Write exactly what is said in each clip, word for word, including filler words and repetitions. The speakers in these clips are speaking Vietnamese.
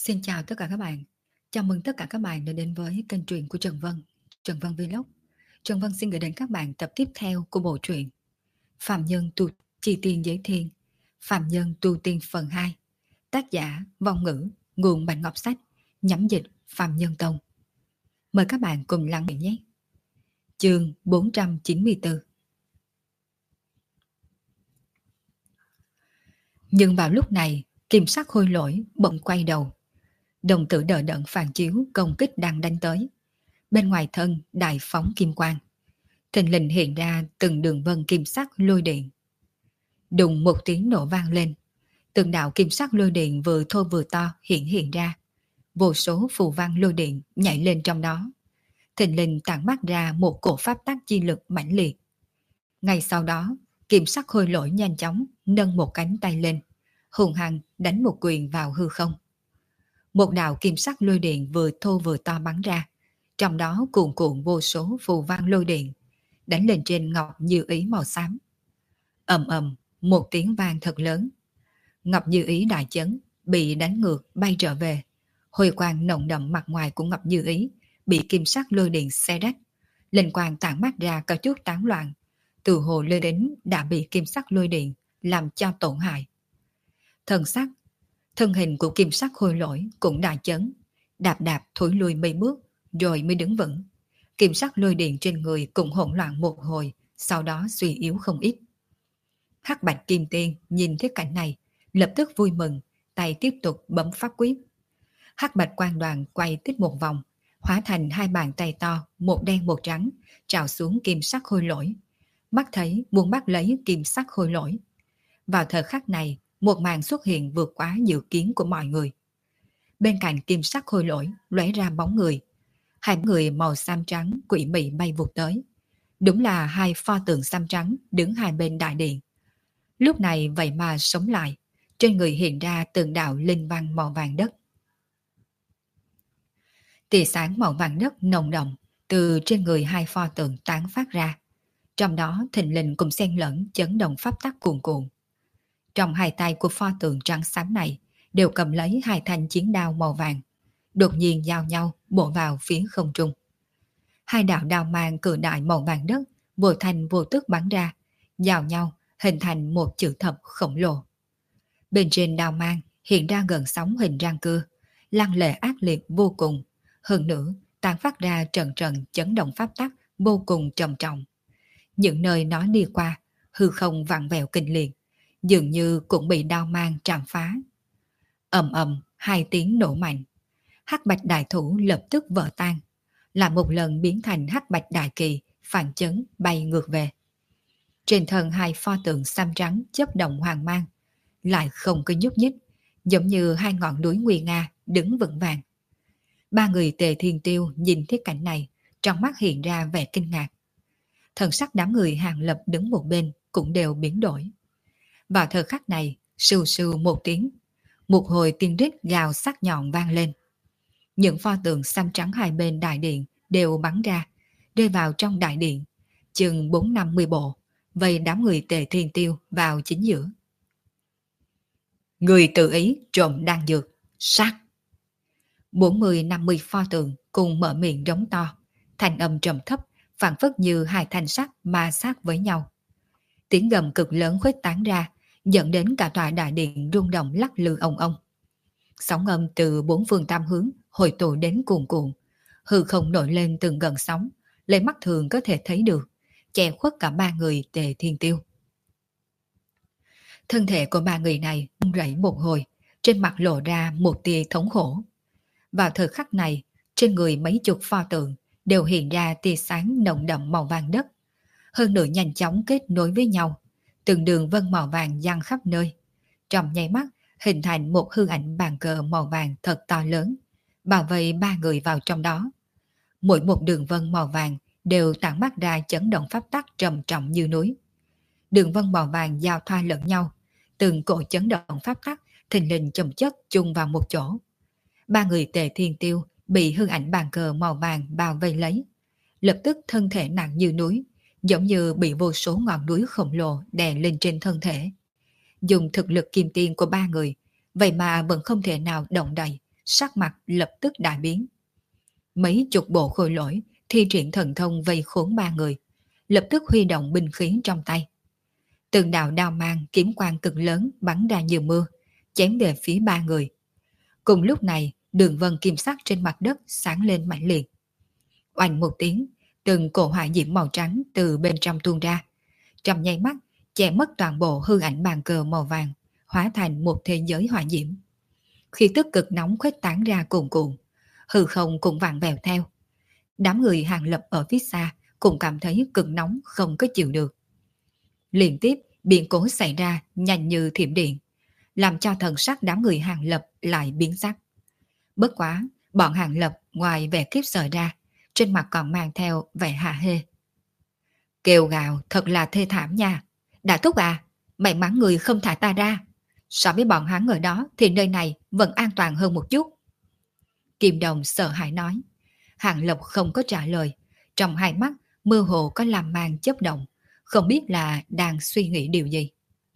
Xin chào tất cả các bạn. Chào mừng tất cả các bạn đã đến với kênh truyện của Trần Vân, Trần Vân Vlog. Trần Vân xin gửi đến các bạn tập tiếp theo của bộ truyện Phạm Nhân tu chi tiên giới thiên, Phạm Nhân tu tiên phần hai. Tác giả Vong Ngữ, nguồn Bạch Ngọc Sách, nhắm dịch Phạm Nhân Tông. Mời các bạn cùng lắng nghe nhé. Chương bốn trăm chín mươi tư. Nhưng vào lúc này, kim sắc khôi lỗi bỗng quay đầu. Đồng tử đờ đẫn phản chiếu công kích đang đánh tới. Bên ngoài thân đại phóng kim quang, thình lình hiện ra từng đường vân kim sắc lôi điện. Đùng một tiếng nổ vang lên, từng đạo kim sắc lôi điện vừa thô vừa to hiện hiện ra. Vô số phù văn lôi điện nhảy lên trong đó, thình lình tản mát ra một cổ pháp tắc chi lực mãnh liệt. Ngay sau đó, kim sắc khôi lỗi nhanh chóng nâng một cánh tay lên, hùng hăng đánh một quyền vào hư không. Một đạo kim sắc lôi điện vừa thô vừa to bắn ra, trong đó cuồn cuộn vô số phù văn lôi điện, đánh lên trên ngọc như ý màu xám. Ầm ầm, một tiếng vang thật lớn. Ngọc như ý đại chấn, bị đánh ngược bay trở về. Hồi quang nồng đậm mặt ngoài của ngọc như ý bị kim sắc lôi điện xé rách, linh quang tản mát ra có chút tán loạn, từ hồ lôi đến đã bị kim sắc lôi điện làm cho tổn hại. Thân sắc, thân hình của kim sắc khôi lỗi cũng đại chấn, đạp đạp thối lui mấy bước rồi mới đứng vững. Kim sắc lôi điện trên người cũng hỗn loạn một hồi, sau đó suy yếu không ít. Hắc Bạch Kim Tiên nhìn thấy cảnh này, lập tức vui mừng, tay tiếp tục bấm pháp quyết. Hắc Bạch Quang Đoàn quay tiếp một vòng, hóa thành hai bàn tay to, một đen một trắng, trào xuống kim sắc khôi lỗi. Mắt thấy muốn bắt lấy kim sắc khôi lỗi. Vào thời khắc này, một màn xuất hiện vượt quá dự kiến của mọi người. Bên cạnh kim sắc khôi lỗi lóe ra bóng người. Hai người màu xám trắng quỷ mị bay vụt tới. Đúng là hai pho tượng xám trắng đứng hai bên đại điện. Lúc này vậy mà sống lại, trên người hiện ra từng đạo linh văn màu vàng đất. Tia sáng màu vàng đất nồng đậm từ trên người hai pho tượng tán phát ra. Trong đó thình lình cùng xen lẫn chấn động pháp tắc cuồn cuộn. Trong hai tay của pho tượng trắng xám này đều cầm lấy hai thanh chiến đao màu vàng, đột nhiên giao nhau bổ vào phía không trung. Hai đạo đao mang cự đại màu vàng đất vô thành vô tức bắn ra, giao nhau hình thành một chữ thập khổng lồ. Bên trên đao mang hiện ra gần sóng hình răng cưa, lăng lệ ác liệt vô cùng, hơn nữa tàn phát ra trận trận chấn động pháp tắc vô cùng trầm trọng. Những nơi nó đi qua, hư không vặn vẹo kinh liệt, dường như cũng bị đao mang trảm phá. Ầm ầm, hai tiếng nổ mạnh. Hắc Bạch Đại Thủ lập tức vỡ tan, lại một lần biến thành Hắc Bạch Đại Kỳ, phản chấn bay ngược về. Trên thân hai pho tượng xám trắng chớp động hoàng mang, lại không có nhúc nhích, giống như hai ngọn núi nguy nga đứng vững vàng. Ba người Tề Thiên Tiêu nhìn thấy cảnh này, trong mắt hiện ra vẻ kinh ngạc. Thần sắc đám người Hàng Lập đứng một bên cũng đều biến đổi. Vào thời khắc này, sưu sưu một tiếng, một hồi tiên rít gào sắc nhọn vang lên. Những pho tượng xám trắng hai bên đại điện đều bắn ra, rơi vào trong đại điện, chừng bốn năm mươi bộ, vây đám người Tề Thiên Tiêu vào chính giữa. Người tự ý trộm đan dược, sát. bốn mươi năm mươi pho tượng cùng mở miệng rống to, thành âm trầm thấp, phảng phất như hai thanh sắt ma sát với nhau. Tiếng gầm cực lớn khuếch tán ra, dẫn đến cả tòa đại điện rung động lắc lư ong ong. Sóng âm từ bốn phương tám hướng hội tụ đến cuồn cuộn, hư không nổi lên từng gần sóng, lấy mắt thường có thể thấy được, che khuất cả ba người Tề Thiên Tiêu. Thân thể của ba người này run rẩy một hồi, trên mặt lộ ra một tia thống khổ. Vào thời khắc này, trên người mấy chục pho tượng đều hiện ra tia sáng nồng đậm màu vàng đất, hơn nữa nhanh chóng kết nối với nhau, từng đường vân màu vàng giăng khắp nơi. Trong nháy mắt hình thành một hư ảnh bàn cờ màu vàng thật to lớn, bảo vệ ba người vào trong đó. Mỗi một đường vân màu vàng đều tản mát ra chấn động pháp tắc trầm trọng như núi. Đường vân màu vàng giao thoa lẫn nhau, từng cổ chấn động pháp tắc thình lình chồng chất chung vào một chỗ. Ba người Tề Thiên Tiêu bị hư ảnh bàn cờ màu vàng bao vây lấy, lập tức thân thể nặng như núi, giống như bị vô số ngọn núi khổng lồ đè lên trên thân thể. Dùng thực lực kim tiên của ba người, vậy mà vẫn không thể nào động đậy, sắc mặt lập tức đại biến. Mấy chục bộ khôi lỗi thi triển thần thông vây khốn ba người, lập tức huy động binh khí trong tay. Từng đạo đao mang kiếm quang cực lớn bắn ra như mưa, chém về phía ba người. Cùng lúc này, đường vân kim sắc trên mặt đất sáng lên mãnh liệt. Oanh một tiếng, từng cổ hỏa diễm màu trắng từ bên trong tuôn ra. Trong nháy mắt, che mất toàn bộ hư ảnh bàn cờ màu vàng, hóa thành một thế giới hỏa diễm. Khi tức cực nóng khuếch tán ra cuồn cuộn, hư không cũng vặn vẹo theo. Đám người Hàng Lập ở phía xa cũng cảm thấy cực nóng không có chịu được. Liên tiếp, biến cố xảy ra nhanh như thiểm điện, làm cho thần sắc đám người Hàng Lập lại biến sắc. Bất quá, bọn Hàng Lập ngoài vẻ khiếp sợ ra, trên mặt còn mang theo vẻ hạ hê. Kêu gào thật là thê thảm nha. Đại thúc à, may mắn người không thả ta ra. So với bọn hắn ở đó thì nơi này vẫn an toàn hơn một chút. Kim Đồng sợ hãi nói. Hàng Lập không có trả lời. Trong hai mắt mơ hồ có làm màn chớp động, không biết là đang suy nghĩ điều gì.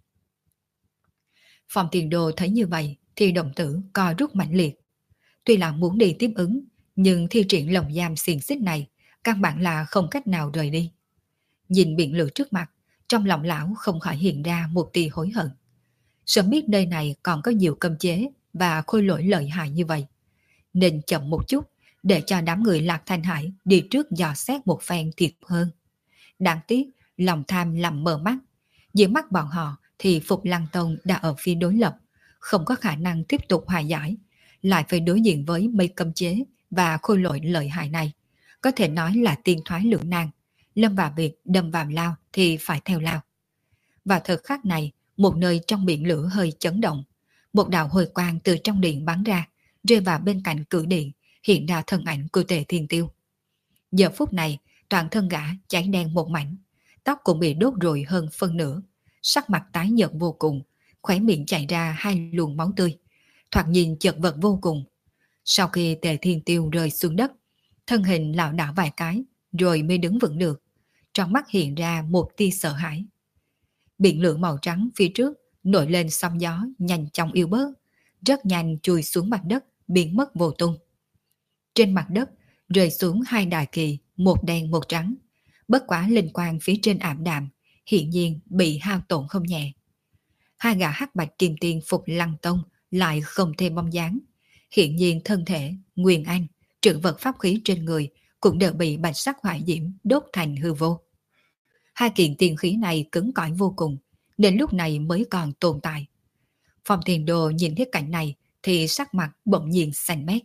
Phòng Tiền Đồ thấy như vậy thì đồng tử co rút mạnh liệt. Tuy là muốn đi tiếp ứng, nhưng thi triển lồng giam xiềng xích này căn bản là không cách nào rời đi. Nhìn biển lửa trước mặt, trong lòng lão không khỏi hiện ra một tia hối hận. Sớm biết nơi này còn có nhiều cấm chế và khôi lỗi lợi hại như vậy, nên chậm một chút để cho đám người Lạc Thanh Hải đi trước dò xét một phen thiệt hơn. Đáng tiếc, lòng tham làm mờ mắt. Dưới mắt bọn họ thì Phục Lăng Tông đã ở phía đối lập, không có khả năng tiếp tục hòa giải, lại phải đối diện với mấy cấm chế và khôi lỗi lợi hại này. Có thể nói là tiên thoái lưỡng nan, lâm vào việc đâm vào lao thì phải theo lao. Và thời khắc này, một nơi trong biển lửa hơi chấn động, một đạo hồi quang từ trong điện bắn ra, rơi vào bên cạnh cửa điện, hiện ra thân ảnh của Tề Thiên Tiêu. Giờ phút này, toàn thân gã cháy đen một mảnh, tóc cũng bị đốt rụi hơn phân nửa, sắc mặt tái nhợt vô cùng, khóe miệng chảy ra hai luồng máu tươi, thoạt nhìn chật vật vô cùng. Sau khi Tề Thiên Tiêu rơi xuống đất, thân hình lảo đảo vài cái, rồi mới đứng vững được, trong mắt hiện ra một tia sợ hãi. Biển lửa màu trắng phía trước nổi lên sóng gió nhanh chóng yếu bớt, rất nhanh chui xuống mặt đất, biến mất vô tung. Trên mặt đất rơi xuống hai đại kỳ, một đen một trắng. Bất quá linh quang phía trên ảm đạm, hiện nhiên bị hao tổn không nhẹ. Hai gã hắc bạch kim tiên Phục Lăng Tông lại không thêm bóng dáng. Hiện nhiên thân thể, nguyên anh, trữ vật pháp khí trên người cũng đều bị bạch sắc hỏa diễm đốt thành hư vô. Hai kiện tiên khí này cứng cỏi vô cùng, đến lúc này mới còn tồn tại. Phong Tiền Đồ nhìn thấy cảnh này thì sắc mặt bỗng nhiên xanh mét.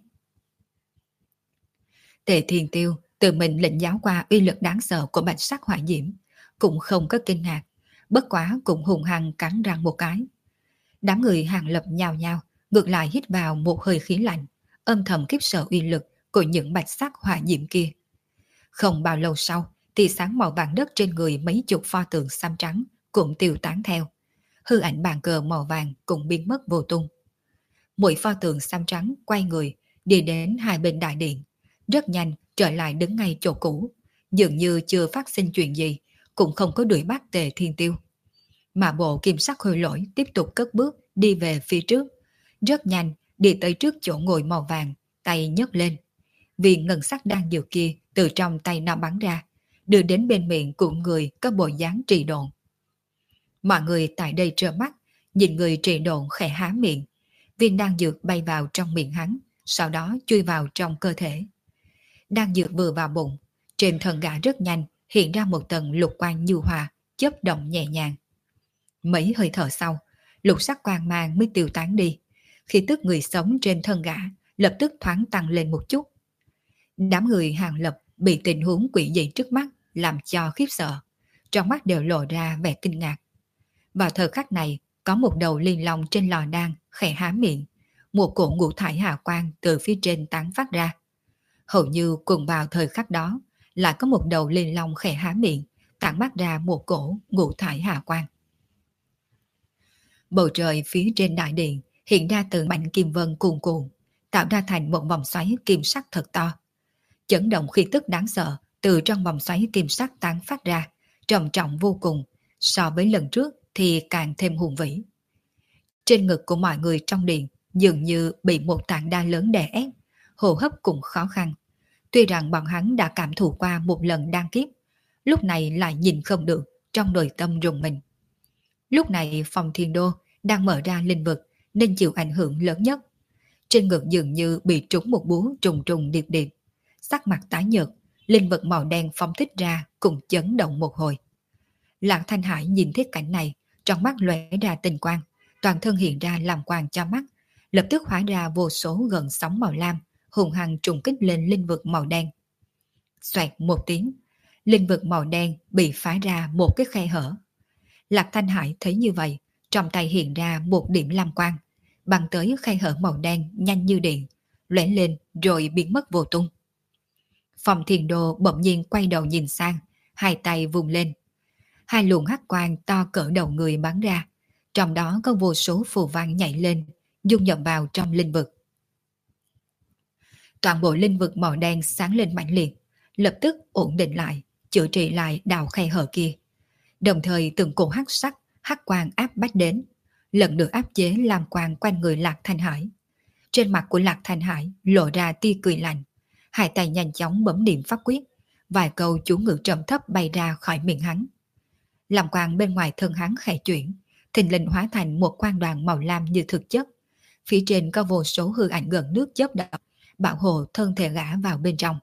Tề Thiên Tiêu tự mình lĩnh giáo qua uy lực đáng sợ của bạch sắc hỏa diễm, cũng không có kinh ngạc, bất quá cũng hùng hăng cắn răng một cái. Đám người Hàng Lập nhào nhào, ngược lại hít vào một hơi khí lạnh, âm thầm khiếp sợ uy lực của những bạch sắc hỏa diễm kia. Không bao lâu sau, tia sáng màu vàng đất trên người mấy chục pho tượng xám trắng cũng tiêu tán theo. Hư ảnh bàn cờ màu vàng cũng biến mất vô tung. Mỗi pho tượng xám trắng quay người, đi đến hai bên đại điện, rất nhanh trở lại đứng ngay chỗ cũ, dường như chưa phát sinh chuyện gì, cũng không có đuổi bắt Tề Thiên Tiêu. Mà bộ kim sắc khôi lỗi tiếp tục cất bước đi về phía trước, rất nhanh đi tới trước chỗ ngồi màu vàng, tay nhấc lên. Viên ngân sắc đang dược kia từ trong tay nó bắn ra, đưa đến bên miệng của người có bộ dáng trì độn. Mọi người tại đây trợn mắt, nhìn người trì độn khẽ há miệng. Viên đan dược bay vào trong miệng hắn, sau đó chui vào trong cơ thể. Đan dược vừa vào bụng, trên thân gã rất nhanh hiện ra một tầng lục quang nhu hòa, chớp động nhẹ nhàng. Mấy hơi thở sau, lục sắc quang mang mới tiêu tán đi. Khi tức người sống trên thân gã lập tức thoáng tăng lên một chút. Đám người Hàng Lập bị tình huống quỷ dị trước mắt làm cho khiếp sợ, trong mắt đều lộ ra vẻ kinh ngạc. Vào thời khắc này, có một đầu liên long trên lò đan khẽ há miệng, một cổ ngũ thải hào quang từ phía trên tán phát ra. Hầu như cùng vào thời khắc đó, lại có một đầu liên long khẽ há miệng, tản mắt ra một cổ ngũ thải hào quang. Bầu trời phía trên đại điện hiện ra từ mảnh kim vân cuồn cuộn, tạo ra thành một vòng xoáy kim sắc thật to. Chấn động khí tức đáng sợ từ trong vòng xoáy kim sắc tán phát ra, trầm trọng vô cùng, so với lần trước thì càng thêm hùng vĩ. Trên ngực của mọi người trong điện dường như bị một tảng đá lớn đè ép, hô hấp cũng khó khăn. Tuy rằng bọn hắn đã cảm thụ qua một lần đan kiếp, lúc này lại nhìn không được, trong nội tâm rùng mình. Lúc này Phong Thiên Đô đang mở ra linh vực nên chịu ảnh hưởng lớn nhất. Trên ngực dường như bị trúng một búa trùng trùng điệp điệp. Sắc mặt tái nhợt, linh vực màu đen phóng thích ra cùng chấn động một hồi. Lạc Thanh Hải nhìn thấy cảnh này, trong mắt lóe ra tình quang, toàn thân hiện ra làm quang cho mắt, lập tức hóa ra vô số gần sóng màu lam, hùng hăng trùng kích lên linh vực màu đen. Xoẹt một tiếng, linh vực màu đen bị phá ra một cái khe hở. Lạc Thanh Hải thấy như vậy, trong tay hiện ra một điểm lam quang, băng tới khe hở màu đen nhanh như điện, lóe lên rồi biến mất vô tung. Phong Thiên Đô bỗng nhiên quay đầu nhìn sang, hai tay vùng lên. Hai luồng hắc quang to cỡ đầu người bắn ra, trong đó có vô số phù văn nhảy lên, dung nhập vào trong linh vực. Toàn bộ linh vực màu đen sáng lên mãnh liệt, lập tức ổn định lại, chữa trị lại đạo khe hở kia. Đồng thời từng cổ hắc sắc, hắc quang áp bách đến, lần được áp chế làm quang quanh người Lạc Thanh Hải. Trên mặt của Lạc Thanh Hải lộ ra tia cười lạnh, hai tay nhanh chóng bấm niệm pháp quyết, vài câu chú ngữ trầm thấp bay ra khỏi miệng hắn. Làm quang bên ngoài thân hắn khẽ chuyển, thình lình hóa thành một quang đoàn màu lam như thực chất. Phía trên có vô số hư ảnh gần nước chớp động, bảo hộ thân thể gã vào bên trong.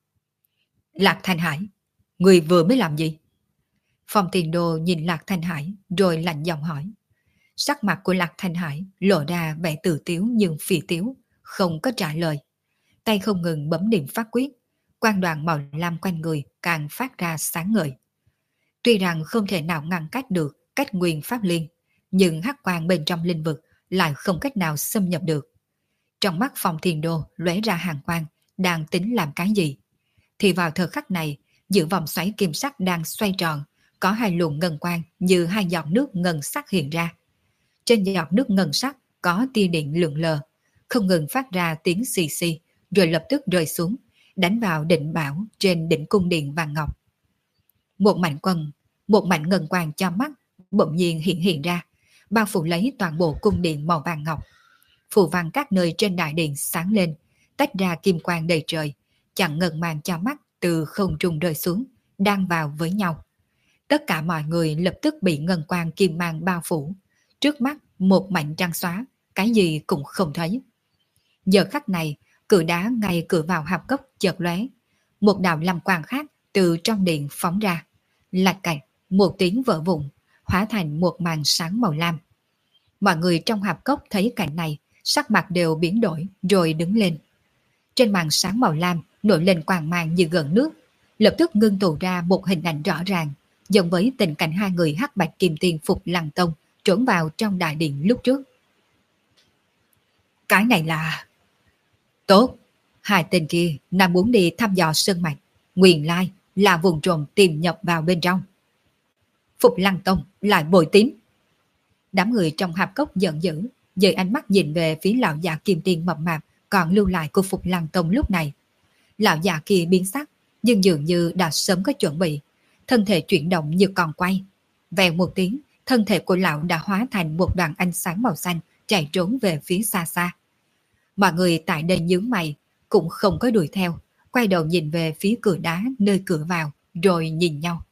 Lạc Thanh Hải, người vừa mới làm gì? Phong Tiền Đồ nhìn Lạc Thanh Hải rồi lạnh giọng hỏi. Sắc mặt của Lạc Thanh Hải lộ ra vẻ tự tiếu nhưng phì tiếu, không có trả lời. Tay không ngừng bấm niệm pháp quyết, quang đoàn màu lam quanh người càng phát ra sáng ngời. Tuy rằng không thể nào ngăn cách được cách nguyên pháp liên, nhưng hắc quang bên trong linh vực lại không cách nào xâm nhập được. Trong mắt Phong Thiên Đô lóe ra hàng quang, đang tính làm cái gì? Thì vào thời khắc này, giữa vòng xoáy kim sắc đang xoay tròn, có hai luồng ngân quang như hai giọt nước ngân sắc hiện ra. Trên giọt nước ngân sắc có tia điện lượn lờ, không ngừng phát ra tiếng xì xì, rồi lập tức rơi xuống, đánh vào định bảo trên đỉnh cung điện vàng ngọc. Một mảnh quần, một mảnh ngân quang cho mắt, bỗng nhiên hiện hiện ra, bao phủ lấy toàn bộ cung điện màu vàng ngọc. Phù văn các nơi trên đại điện sáng lên, tách ra kim quang đầy trời, chặn ngân màn cho mắt từ không trung rơi xuống, đang vào với nhau. Tất cả mọi người lập tức bị ngân quang kim mang bao phủ, trước mắt một mảnh trắng xóa, cái gì cũng không thấy. Giờ khắc này, cửa đá ngay cửa vào hạp cốc chợt lóe, một đạo lam quang khác từ trong điện phóng ra, lạch cạch một tiếng vỡ vụn, hóa thành một màn sáng màu lam. Mọi người trong hạp cốc thấy cảnh này, sắc mặt đều biến đổi rồi đứng lên. Trên màn sáng màu lam nổi lên quang mang như gần nước, lập tức ngưng tụ ra một hình ảnh rõ ràng, giống với tình cảnh hai người hắc bạch kim tiên Phục Lăng Tông trốn vào trong đại điện lúc trước. Cái này là... Tốt, hai tên kia đang muốn đi thăm dò sơn mạch, nguyên lai là vùng trộm tìm nhập vào bên trong. Phục Lăng Tông lại bội tín. Đám người trong hạp cốc giận dữ, dời ánh mắt nhìn về phía lão già kim tiên mập mạp còn lưu lại của Phục Lăng Tông lúc này. Lão già kia biến sắc, nhưng dường như đã sớm có chuẩn bị, thân thể chuyển động như còn quay. Vèo một tiếng, thân thể của lão đã hóa thành một đoàn ánh sáng màu xanh chạy trốn về phía xa xa. Mọi người tại đây nhướng mày, cũng không có đuổi theo, quay đầu nhìn về phía cửa đá nơi cửa vào, rồi nhìn nhau.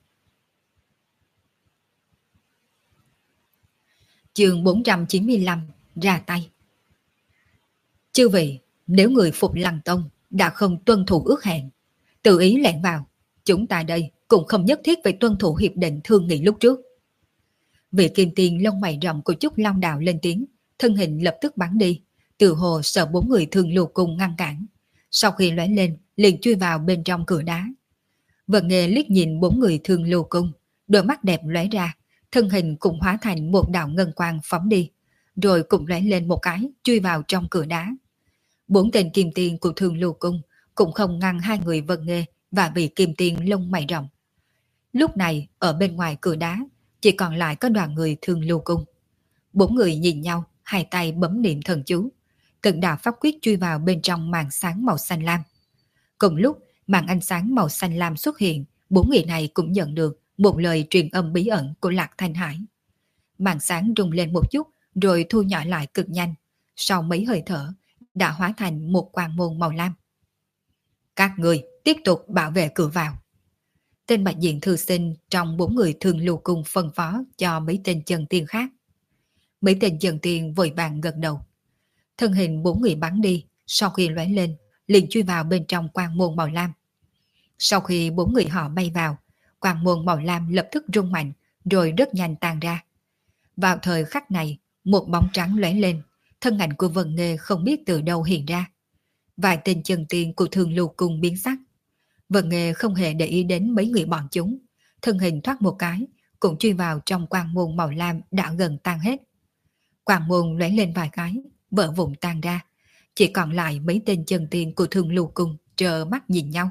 Chương bốn trăm chín mươi lăm, ra tay. Chư vị, nếu người Phục Lăng Tông đã không tuân thủ ước hẹn, tự ý lẻn vào, chúng ta đây cũng không nhất thiết phải tuân thủ hiệp định thương nghị lúc trước. Vị kim tiền lông mày rậm của Trúc Long Đạo lên tiếng, thân hình lập tức bắn đi, từ hồ sợ bốn người Thương Lưu Cung ngăn cản. Sau khi lóe lên, liền chui vào bên trong cửa đá. Vận Nghề liếc nhìn bốn người Thương Lưu Cung, đôi mắt đẹp lóe ra, thân hình cũng hóa thành một đạo ngân quang phóng đi, rồi cũng lóe lên một cái, chui vào trong cửa đá. Bốn tên kim tiền của Thương Lưu Cung cũng không ngăn hai người Vận Nghề và vị kim tiền lông mày rậm. Lúc này, ở bên ngoài cửa đá, chỉ còn lại có đoàn người Thương Lưu Cung. Bốn người nhìn nhau, hai tay bấm niệm thần chú, từng đạo pháp quyết chui vào bên trong màn sáng màu xanh lam. Cùng lúc, màn ánh sáng màu xanh lam xuất hiện, bốn người này cũng nhận được một lời truyền âm bí ẩn của Lạc Thanh Hải. Màn sáng rung lên một chút, rồi thu nhỏ lại cực nhanh. sau mấy hơi thở, đã hóa thành một quang môn màu lam. Các người tiếp tục bảo vệ cửa vào. Tên bạch diện thư sinh trong bốn người thường lưu cung phân phó cho mấy tên chân tiên khác. Mấy tên chân tiên vội vàng gật đầu. Thân hình bốn người bắn đi, sau khi lóe lên, liền chui vào bên trong quang môn màu lam. Sau khi bốn người họ bay vào, quang môn màu lam lập tức rung mạnh, rồi rất nhanh tan ra. Vào thời khắc này, một bóng trắng lóe lên, thân ảnh của Vân Nghê không biết từ đâu hiện ra. Vài tên chân tiên của Thường Lưu Cung biến sắc. Vân Nghê không hề để ý đến mấy người bọn chúng, thân hình thoát một cái, cũng chui vào trong quang môn màu lam đã gần tan hết. Quang môn lóe lên vài cái, vỡ vụn tan ra, chỉ còn lại mấy tên chân tiên của Thường Lưu Cung trơ mắt nhìn nhau.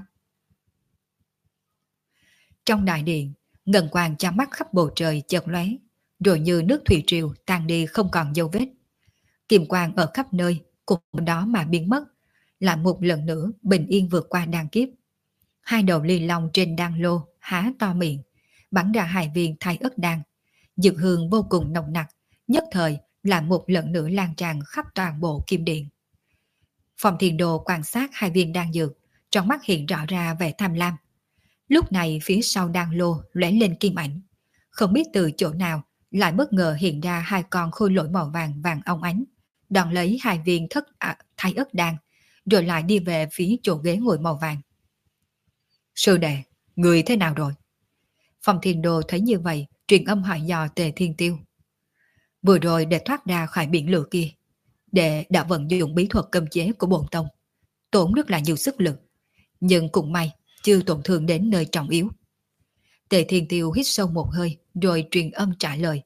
Trong đại điện, ngân quang chám mắt khắp bầu trời chợt lóe, rồi như nước thủy triều tan đi không còn dấu vết. Kim quang ở khắp nơi cùng đó mà biến mất, lại một lần nữa bình yên vượt qua đan kiếp. Hai đầu ly long trên đan lô há to miệng, bắn ra hai viên thai ớt đan, dược hương vô cùng nồng nặc, nhất thời là một lần nữa lan tràn khắp toàn bộ kim điện. Phong Thiên Đồ quan sát hai viên đan dược, trong mắt hiện rõ ra vẻ tham lam. Lúc này phía sau đan lô lóe lên kim ảnh, không biết từ chỗ nào lại bất ngờ hiện ra hai con khôi lỗi màu vàng vàng óng ánh, đòn lấy hai viên thất à, thai ớt đan, rồi lại đi về phía chỗ ghế ngồi màu vàng. Sư đệ, người thế nào rồi? Phong Thiên Đồ thấy như vậy, truyền âm hỏi dò Tề Thiên Tiêu. Vừa rồi để thoát ra khỏi biển lửa kia, đệ đã vận dụng bí thuật cấm chế của bổn tông, tốn rất là nhiều sức lực, nhưng cũng may chưa tổn thương đến nơi trọng yếu. Tề Thiên Tiêu hít sâu một hơi, rồi truyền âm trả lời.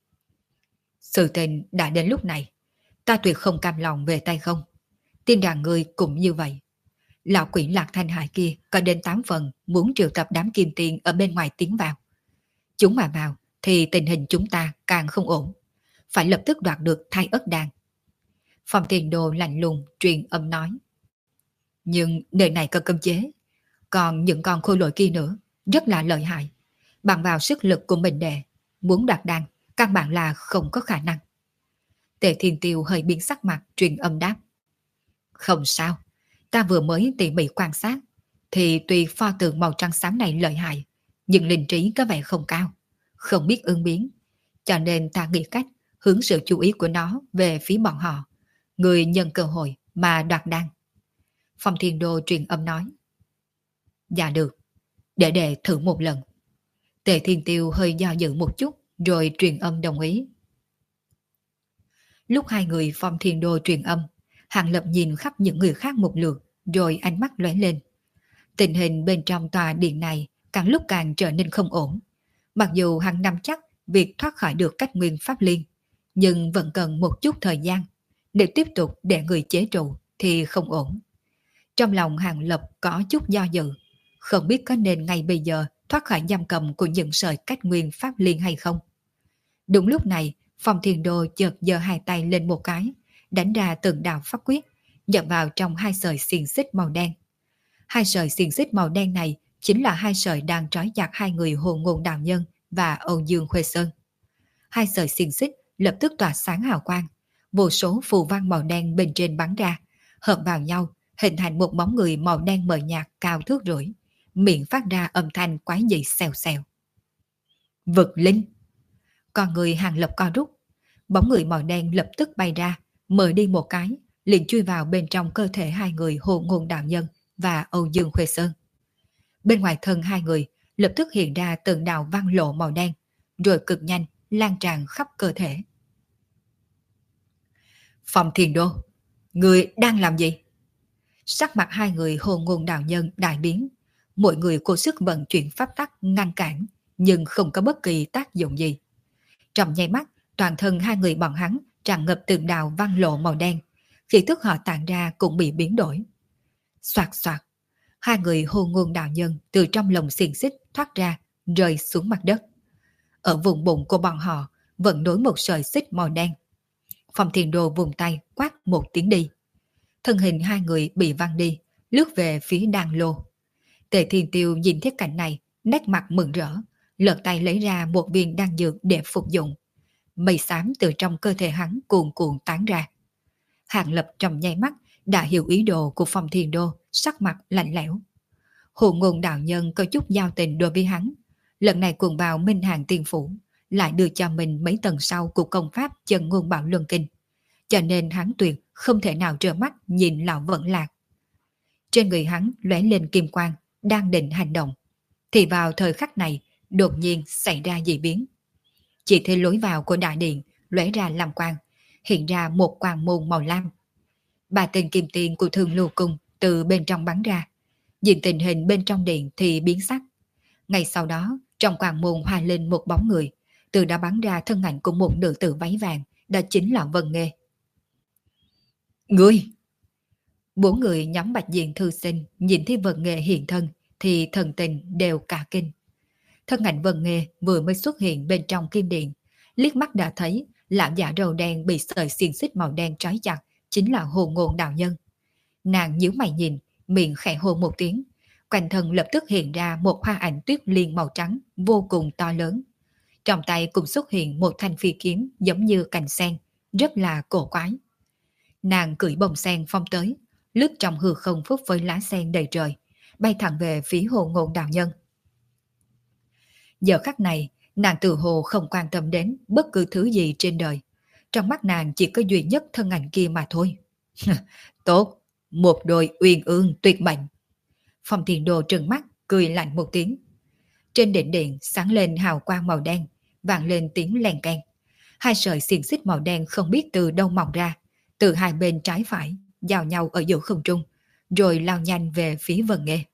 Sự tình đã đến lúc này, ta tuyệt không cam lòng về tay không. Tin rằng người cũng như vậy. Lão quỷ Lạc Thanh Hải kia có đến tám phần muốn triệu tập đám kim tiền ở bên ngoài tiến vào. Chúng mà vào thì tình hình chúng ta càng không ổn, phải lập tức đoạt được thai ớt đan. Phong Tiền Đồ lạnh lùng truyền âm nói. Nhưng nơi này có cấm chế, còn những con khôi lỗi kia nữa rất là lợi hại. Bằng vào sức lực của mình đệ, muốn đoạt đan căn bản là không có khả năng. Tề Thiên Tiêu hơi biến sắc mặt truyền âm đáp. Không sao, ta vừa mới tỉ mỉ quan sát, thì tuy pho tượng màu trắng xám này lợi hại, nhưng linh trí có vẻ không cao, không biết ứng biến. Cho nên ta nghĩ cách hướng sự chú ý của nó về phía bọn họ, người nhân cơ hội mà đoạt đan. Phong Thiên Đô truyền âm nói. Dạ được, để đệ thử một lần. Tề Thiên Tiêu hơi do dự một chút, rồi truyền âm đồng ý. Lúc hai người Phong Thiên Đô truyền âm, Hàng Lập nhìn khắp những người khác một lượt, rồi ánh mắt lóe lên. Tình hình bên trong tòa điện này càng lúc càng trở nên không ổn. Mặc dù hắn nắm chắc việc thoát khỏi được cách nguyên pháp liên, nhưng vẫn cần một chút thời gian. Nếu tiếp tục để người chế trụ thì không ổn. Trong lòng Hàng Lập có chút do dự, không biết có nên ngay bây giờ thoát khỏi giam cầm của những sợi cách nguyên pháp liên hay không. Đúng lúc này, Phong Thiên Đô chợt giơ hai tay lên một cái, đánh ra từng đạo pháp quyết, nhập vào trong hai sợi xiềng xích màu đen. Hai sợi xiềng xích màu đen này chính là hai sợi đang trói chặt hai người Hồ Ngôn Đạo Nhân và Âu Dương Khuê Sơn. Hai sợi xiềng xích lập tức tỏa sáng hào quang, vô số phù văn màu đen bên trên bắn ra, hợp vào nhau, hình thành một bóng người màu đen mờ nhạt cao thước rưỡi, miệng phát ra âm thanh quái dị xèo xèo. Vực linh! Con người Hàng Lập co rút, bóng người màu đen lập tức bay ra, mở đi một cái, liền chui vào bên trong cơ thể hai người Hồ Ngôn Đạo Nhân và Âu Dương Khuê Sơn. Bên ngoài thân hai người lập tức hiện ra từng đạo văn lộ màu đen, rồi cực nhanh lan tràn khắp cơ thể. Phong Thiên Đô, người đang làm gì? Sắc mặt hai người Hồ Ngôn Đạo Nhân đại biến, mỗi người cố sức vận chuyển pháp tắc ngăn cản, nhưng không có bất kỳ tác dụng gì. Trong nháy mắt, toàn thân hai người bọn hắn tràn ngập từng đạo văn lộ màu đen, khí tức họ tản ra cũng bị biến đổi. Soạt soạt, hai người Hồ Ngôn Đạo Nhân từ trong lồng xiềng xích thoát ra, rơi xuống mặt đất. Ở vùng bụng của bọn họ vẫn nối một sợi xích màu đen. Phong Thiên Đô vùng tay quát một tiếng đi. Thân hình hai người bị văng đi, lướt về phía đan lô. Tề Thiên Tiêu nhìn thấy cảnh này, nét mặt mừng rỡ, lật tay lấy ra một viên đan dược để phục dụng. Mây xám từ trong cơ thể hắn cuồn cuộn tán ra. Hàng Lập trong nháy mắt đã hiểu ý đồ của Phong Thiên Đô, sắc mặt lạnh lẽo. Hồ Ngôn đạo nhân có chút giao tình đối với hắn, lần này cuồng bào Minh Hàng Tiên Phủ lại đưa cho mình mấy tầng sau của công pháp Chân Ngôn Bảo Luân Kinh, cho nên hắn tuyệt không thể nào trơ mắt nhìn lão Vẫn Lạc. Trên người hắn lóe lên kim quang, đang định hành động, thì vào thời khắc này đột nhiên xảy ra dị biến. Chỉ thấy lối vào của đại điện lóe ra làm quang, hiện ra một quang môn màu lam. Ba tên kim tiền của Thương Lưu Cung từ bên trong bắn ra, nhìn tình hình bên trong điện thì biến sắc. Ngay sau đó, trong quang môn hòa lên một bóng người, từ đã bắn ra thân ảnh của một nữ tử váy vàng, đó chính là Vân Nghê. Ngươi! Bốn người nhóm Bạch Diện thư sinh nhìn thấy Vân Nghê hiện thân thì thần tình đều cả kinh. Thân ảnh Vân Nghê vừa mới xuất hiện bên trong kim điện, liếc mắt đã thấy lão giả râu đen bị sợi xiềng xích màu đen trói chặt chính là Hồ Ngôn đạo nhân. Nàng nhíu mày nhìn, miệng khẽ hô một tiếng, quanh thân lập tức hiện ra một hoa ảnh tuyết liên màu trắng vô cùng to lớn. Trong tay cũng xuất hiện một thanh phi kiếm giống như cành sen, rất là cổ quái. Nàng cưỡi bông sen phong tới, lướt trong hư không phấp với lá sen đầy trời, bay thẳng về phía Hồ Ngôn đạo nhân. Giờ khắc này, nàng tự hồ không quan tâm đến bất cứ thứ gì trên đời. Trong mắt nàng chỉ có duy nhất thân ảnh kia mà thôi. Tốt, một đôi uyên ương tuyệt mệnh. Phong Thiên Đồ trừng mắt, cười lạnh một tiếng. Trên đỉnh điện sáng lên hào quang màu đen, vang lên tiếng len keng. Hai sợi xiềng xích màu đen không biết từ đâu mọc ra, từ hai bên trái phải, giao nhau ở giữa không trung, rồi lao nhanh về phía Vân Nghê.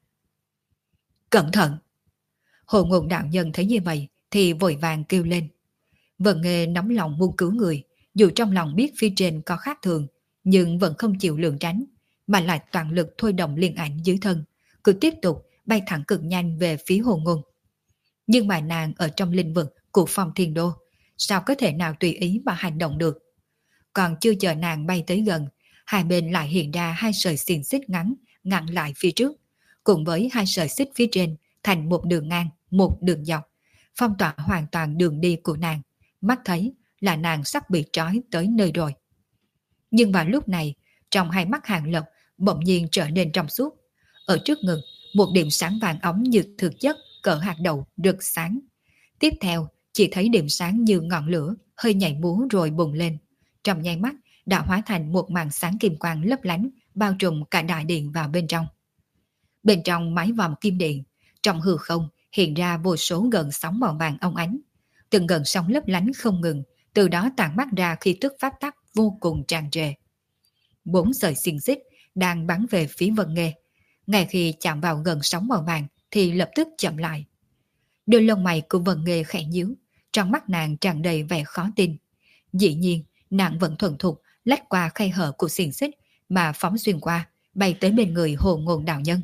Cẩn thận! Hồ Ngôn đạo nhân thấy như vậy thì vội vàng kêu lên. Vân Nghê nóng lòng muốn cứu người, dù trong lòng biết phía trên có khác thường, nhưng vẫn không chịu lường tránh, mà lại toàn lực thôi động liên ảnh dưới thân, cứ tiếp tục bay thẳng cực nhanh về phía Hồ Ngôn. Nhưng mà nàng ở trong lĩnh vực của Phong Thiên Đô, sao có thể nào tùy ý mà hành động được? Còn chưa chờ nàng bay tới gần, hai bên lại hiện ra hai sợi xiềng xích ngắn ngăn lại phía trước, cùng với hai sợi xích phía trên thành một đường ngang, một đường dọc, phong tỏa hoàn toàn đường đi của nàng. Mắt thấy là nàng sắp bị trói tới nơi rồi. Nhưng vào lúc này, trong hai mắt Hàng Lập bỗng nhiên trở nên trong suốt. Ở trước ngực, một điểm sáng vàng óng như thực chất cỡ hạt đậu rực sáng. Tiếp theo, chỉ thấy điểm sáng như ngọn lửa, hơi nhảy múa rồi bùng lên. Trong nháy mắt, đã hóa thành một màn sáng kim quang lấp lánh, bao trùm cả đại điện vào bên trong. Bên trong mái vòm kim điện, trong hư không hiện ra vô số gần sóng màu vàng óng ánh. Từng gần sóng lấp lánh không ngừng, từ đó tản mắt ra khí tức pháp tắc vô cùng tràn trề. Bốn sợi xiềng xích đang bắn về phía Vân Nghê. Ngay khi chạm vào gần sóng màu vàng thì lập tức chậm lại. Đôi lông mày của Vân Nghê khẽ nhíu, trong mắt nàng tràn đầy vẻ khó tin. Dĩ nhiên, nàng vẫn thuần thục lách qua khe hở của xiềng xích mà phóng xuyên qua, bay tới bên người Hồ Ngôn đạo nhân.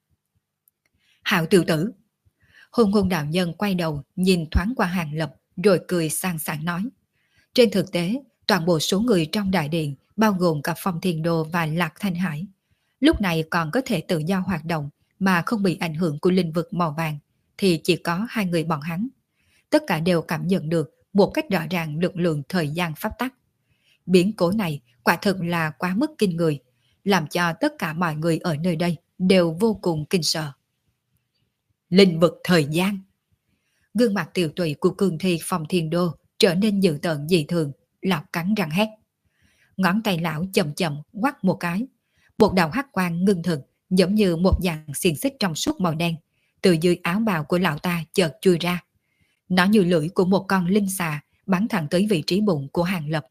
Hạo tiểu tử! Hồ Ngôn đạo nhân quay đầu nhìn thoáng qua Hàng Lập rồi cười sang sảng nói. Trên thực tế, toàn bộ số người trong đại điện, bao gồm cả Phong Thiên Đô và Lạc Thanh Hải, lúc này còn có thể tự do hoạt động mà không bị ảnh hưởng của linh vực màu vàng, thì chỉ có hai người bọn hắn. Tất cả đều cảm nhận được một cách rõ ràng lực lượng thời gian pháp tắc. Biến cố này quả thực là quá mức kinh người, làm cho tất cả mọi người ở nơi đây đều vô cùng kinh sợ. Linh vực thời gian! Gương mặt tiểu tụy của cường thi Phong Thiên Đô trở nên dữ tợn dị thường, lão cắn răng hét. Ngón tay lão chậm chậm quắt một cái, một đạo hắc quang ngưng thực giống như một dàn xiềng xích trong suốt màu đen, từ dưới áo bào của lão ta chợt chui ra. Nó như lưỡi của một con linh xà bắn thẳng tới vị trí bụng của Hàng Lập.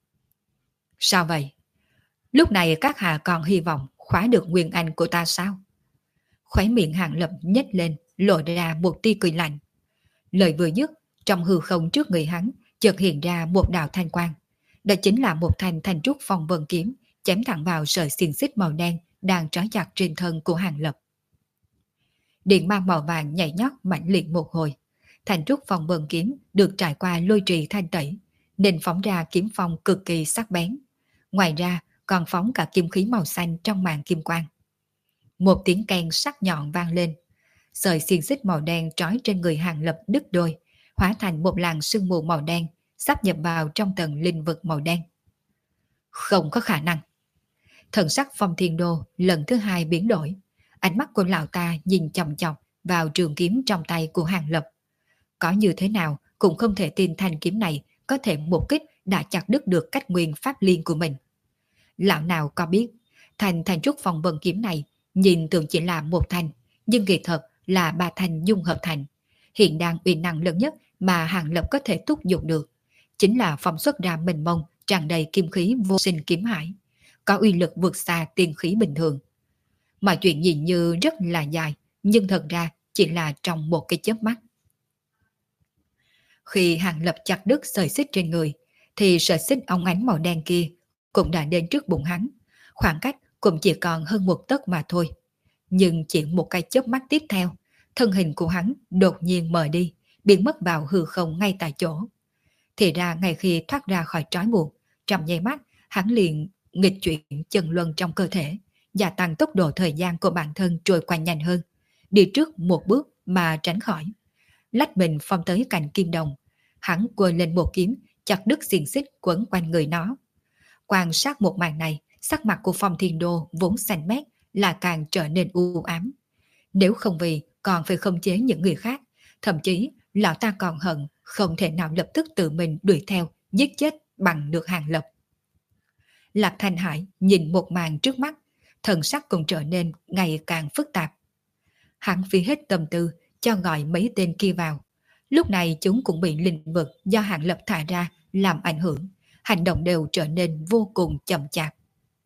Sao vậy? Lúc này các hạ còn hy vọng khóa được nguyên anh của ta sao? Khóe miệng Hàng Lập nhếch lên, lộ ra một tia cười lạnh. Lời vừa dứt, trong hư không trước người hắn chợt hiện ra một đạo thanh quang. Đó chính là một thanh thanh trúc phong vân kiếm, chém thẳng vào sợi xiềng xích màu đen đang trói chặt trên thân của Hàng Lập. Điện mang màu vàng nhảy nhót mạnh liệt một hồi. Thanh trúc phong vân kiếm được trải qua lôi trì thanh tẩy, nên phóng ra kiếm phong cực kỳ sắc bén. Ngoài ra còn phóng cả kim khí màu xanh trong màn kim quang. Một tiếng keng sắc nhọn vang lên. Sợi xiềng xích màu đen trói trên người Hàng Lập đứt đôi, hóa thành một làn sương mù màu đen, sắp nhập vào trong tầng linh vực màu đen. Không có khả năng. Thần sắc Phong Thiên Đô lần thứ hai biến đổi. Ánh mắt của lão ta nhìn chòng chọc vào trường kiếm trong tay của Hàng Lập. Có như thế nào cũng không thể tin thanh kiếm này có thể một kích đã chặt đứt được cách nguyên pháp liên của mình. Lão nào có biết, thành thành trúc phong vân kiếm này nhìn tưởng chỉ là một thành, nhưng kỳ thật là ba thành dung hợp thành. Hiện đang uy năng lớn nhất mà Hàng Lập có thể thúc giục được, chính là phóng xuất ra mênh mông tràn đầy kim khí vô sinh kiếm hải, có uy lực vượt xa tiên khí bình thường. Mọi chuyện nhìn như rất là dài, nhưng thật ra chỉ là trong một cái chớp mắt. Khi Hàng Lập chặt đứt sợi xích trên người, thì sợi xích óng ánh màu đen kia cũng đã đến trước bụng hắn, khoảng cách cũng chỉ còn hơn một tấc mà thôi. Nhưng chỉ một cái chớp mắt tiếp theo, thân hình của hắn đột nhiên mờ đi, biến mất vào hư không ngay tại chỗ. Thì ra ngay khi thoát ra khỏi trói buộc, trong nháy mắt hắn liền nghịch chuyển chân luân trong cơ thể, gia tăng tốc độ thời gian của bản thân trôi qua nhanh hơn, đi trước một bước mà tránh khỏi. Lách mình phong tới cạnh kim đồng, hắn quơ lên một kiếm, chặt đứt xiềng xích quấn quanh người nó. Quan sát một màn này, sắc mặt của Phong Thiên Đô vốn xanh mét là càng trở nên u ám. Nếu không vì còn phải khống chế những người khác, thậm chí lão ta còn hận không thể nào lập tức tự mình đuổi theo, giết chết bằng được Hàng Lập. Lạc Thanh Hải nhìn một màn trước mắt, thần sắc cũng trở nên ngày càng phức tạp. Hắn phí hết tâm tư cho gọi mấy tên kia vào. Lúc này chúng cũng bị linh vực do Hàng Lập thả ra làm ảnh hưởng, hành động đều trở nên vô cùng chậm chạp.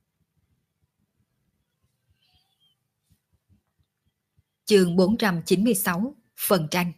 Chương bốn trăm chín mươi sáu, phần tranh.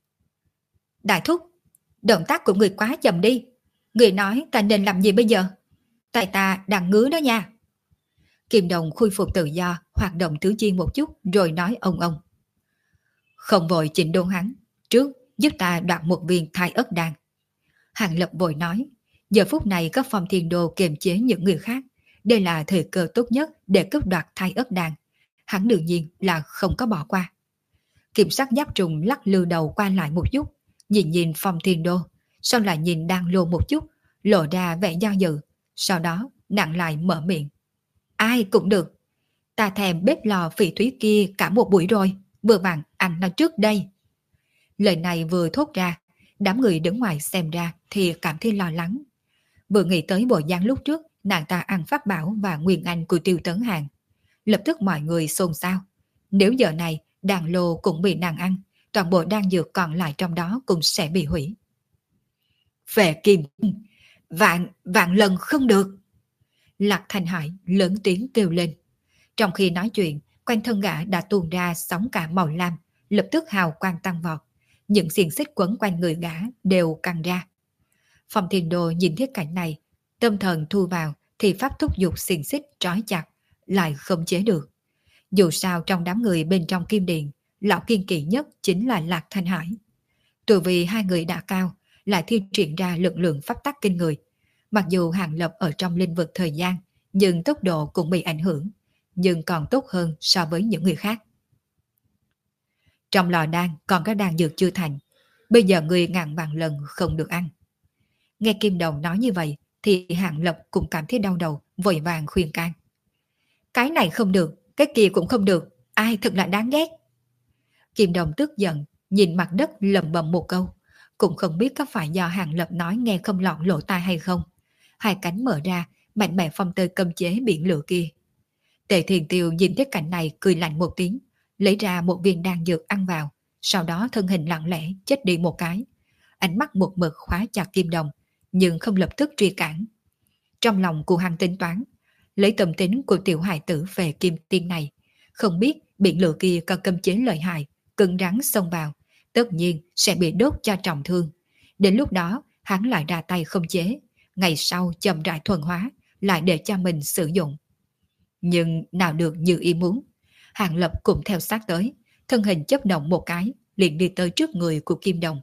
Đại thúc, động tác của người quá chậm đi. Người nói ta nên làm gì bây giờ? Tại ta đang ngứa đó nha. Kim Đồng khôi phục tự do, hoạt động tứ chi một chút rồi nói ông ông. Không vội chỉnh đốn hắn, trước giúp ta đoạt một viên thai ớt đan. Hàng Lập vội nói, giờ phút này các Phong Thiên Đô kiềm chế những người khác, đây là thời cơ tốt nhất để cướp đoạt thai ớt đan. Hắn đương nhiên là không có bỏ qua. Kiểm sát giáp trùng lắc lư đầu qua lại một chút, nhìn nhìn Phong Thiên Đô, sau lại nhìn Đan Lô một chút, lộ ra vẻ do dự, sau đó nặng lại mở miệng. Ai cũng được, ta thèm bếp lò phỉ thúy kia cả một buổi rồi, vừa vặn ăn nó trước đây. Lời này vừa thốt ra, đám người đứng ngoài xem ra thì cảm thấy lo lắng. Vừa nghĩ tới bộ dáng lúc trước nàng ta ăn pháp bảo và nguyên anh của Tiêu Tấn Hàng, lập tức mọi người xôn xao. Nếu giờ này đàn lô cũng bị nàng ăn, toàn bộ đan dược còn lại trong đó cũng sẽ bị hủy. Về Kim, vạn, vạn lần không được. Lạc Thanh Hải lớn tiếng kêu lên. Trong khi nói chuyện, quanh thân gã đã tuôn ra sóng cả màu lam, lập tức hào quang tăng vọt. Những xiềng xích quấn quanh người gã đều căng ra. Phong Thiên Đô nhìn thấy cảnh này, tâm thần thu vào thì pháp thúc dục xiềng xích trói chặt, lại không chế được. Dù sao trong đám người bên trong kim điện, lão kiên kỵ nhất chính là Lạc Thanh Hải. Từ vì hai người đã cao, lại thi triển ra lực lượng pháp tắc kinh người. Mặc dù Hàng Lập ở trong lĩnh vực thời gian, nhưng tốc độ cũng bị ảnh hưởng, nhưng còn tốt hơn so với những người khác. Trong lò đan còn có đan dược chưa thành, bây giờ người ngàn vạn lần không được ăn. Nghe Kim Đồng nói như vậy, thì Hàng Lập cũng cảm thấy đau đầu, vội vàng khuyên can. Cái này không được, cái kia cũng không được, ai thật là đáng ghét. Kim Đồng tức giận, nhìn mặt đất lầm bầm một câu, cũng không biết có phải do Hàng Lập nói nghe không lọt lỗ tai hay không. Hai cánh mở ra, mạnh mẽ phong tơi cấm chế biển lửa kia. Tề Thiền Tiêu nhìn thấy cảnh này cười lạnh một tiếng, lấy ra một viên đan dược ăn vào, sau đó thân hình lặng lẽ chết đi một cái. Ánh mắt một mực khóa chặt Kim Đồng, nhưng không lập tức truy cản. Trong lòng của hắn tính toán, lấy tâm tính của tiểu hài tử về kim tiên này, không biết biển lửa kia có cấm chế lợi hại, cứng rắn xông vào, tất nhiên sẽ bị đốt cho trọng thương. Đến lúc đó, hắn lại ra tay không chế, ngày sau chậm rãi thuần hóa, lại để cho mình sử dụng. Nhưng nào được như ý muốn, Hàng Lập cũng theo sát tới, thân hình chấp động một cái, liền đi tới trước người của Kim Đồng.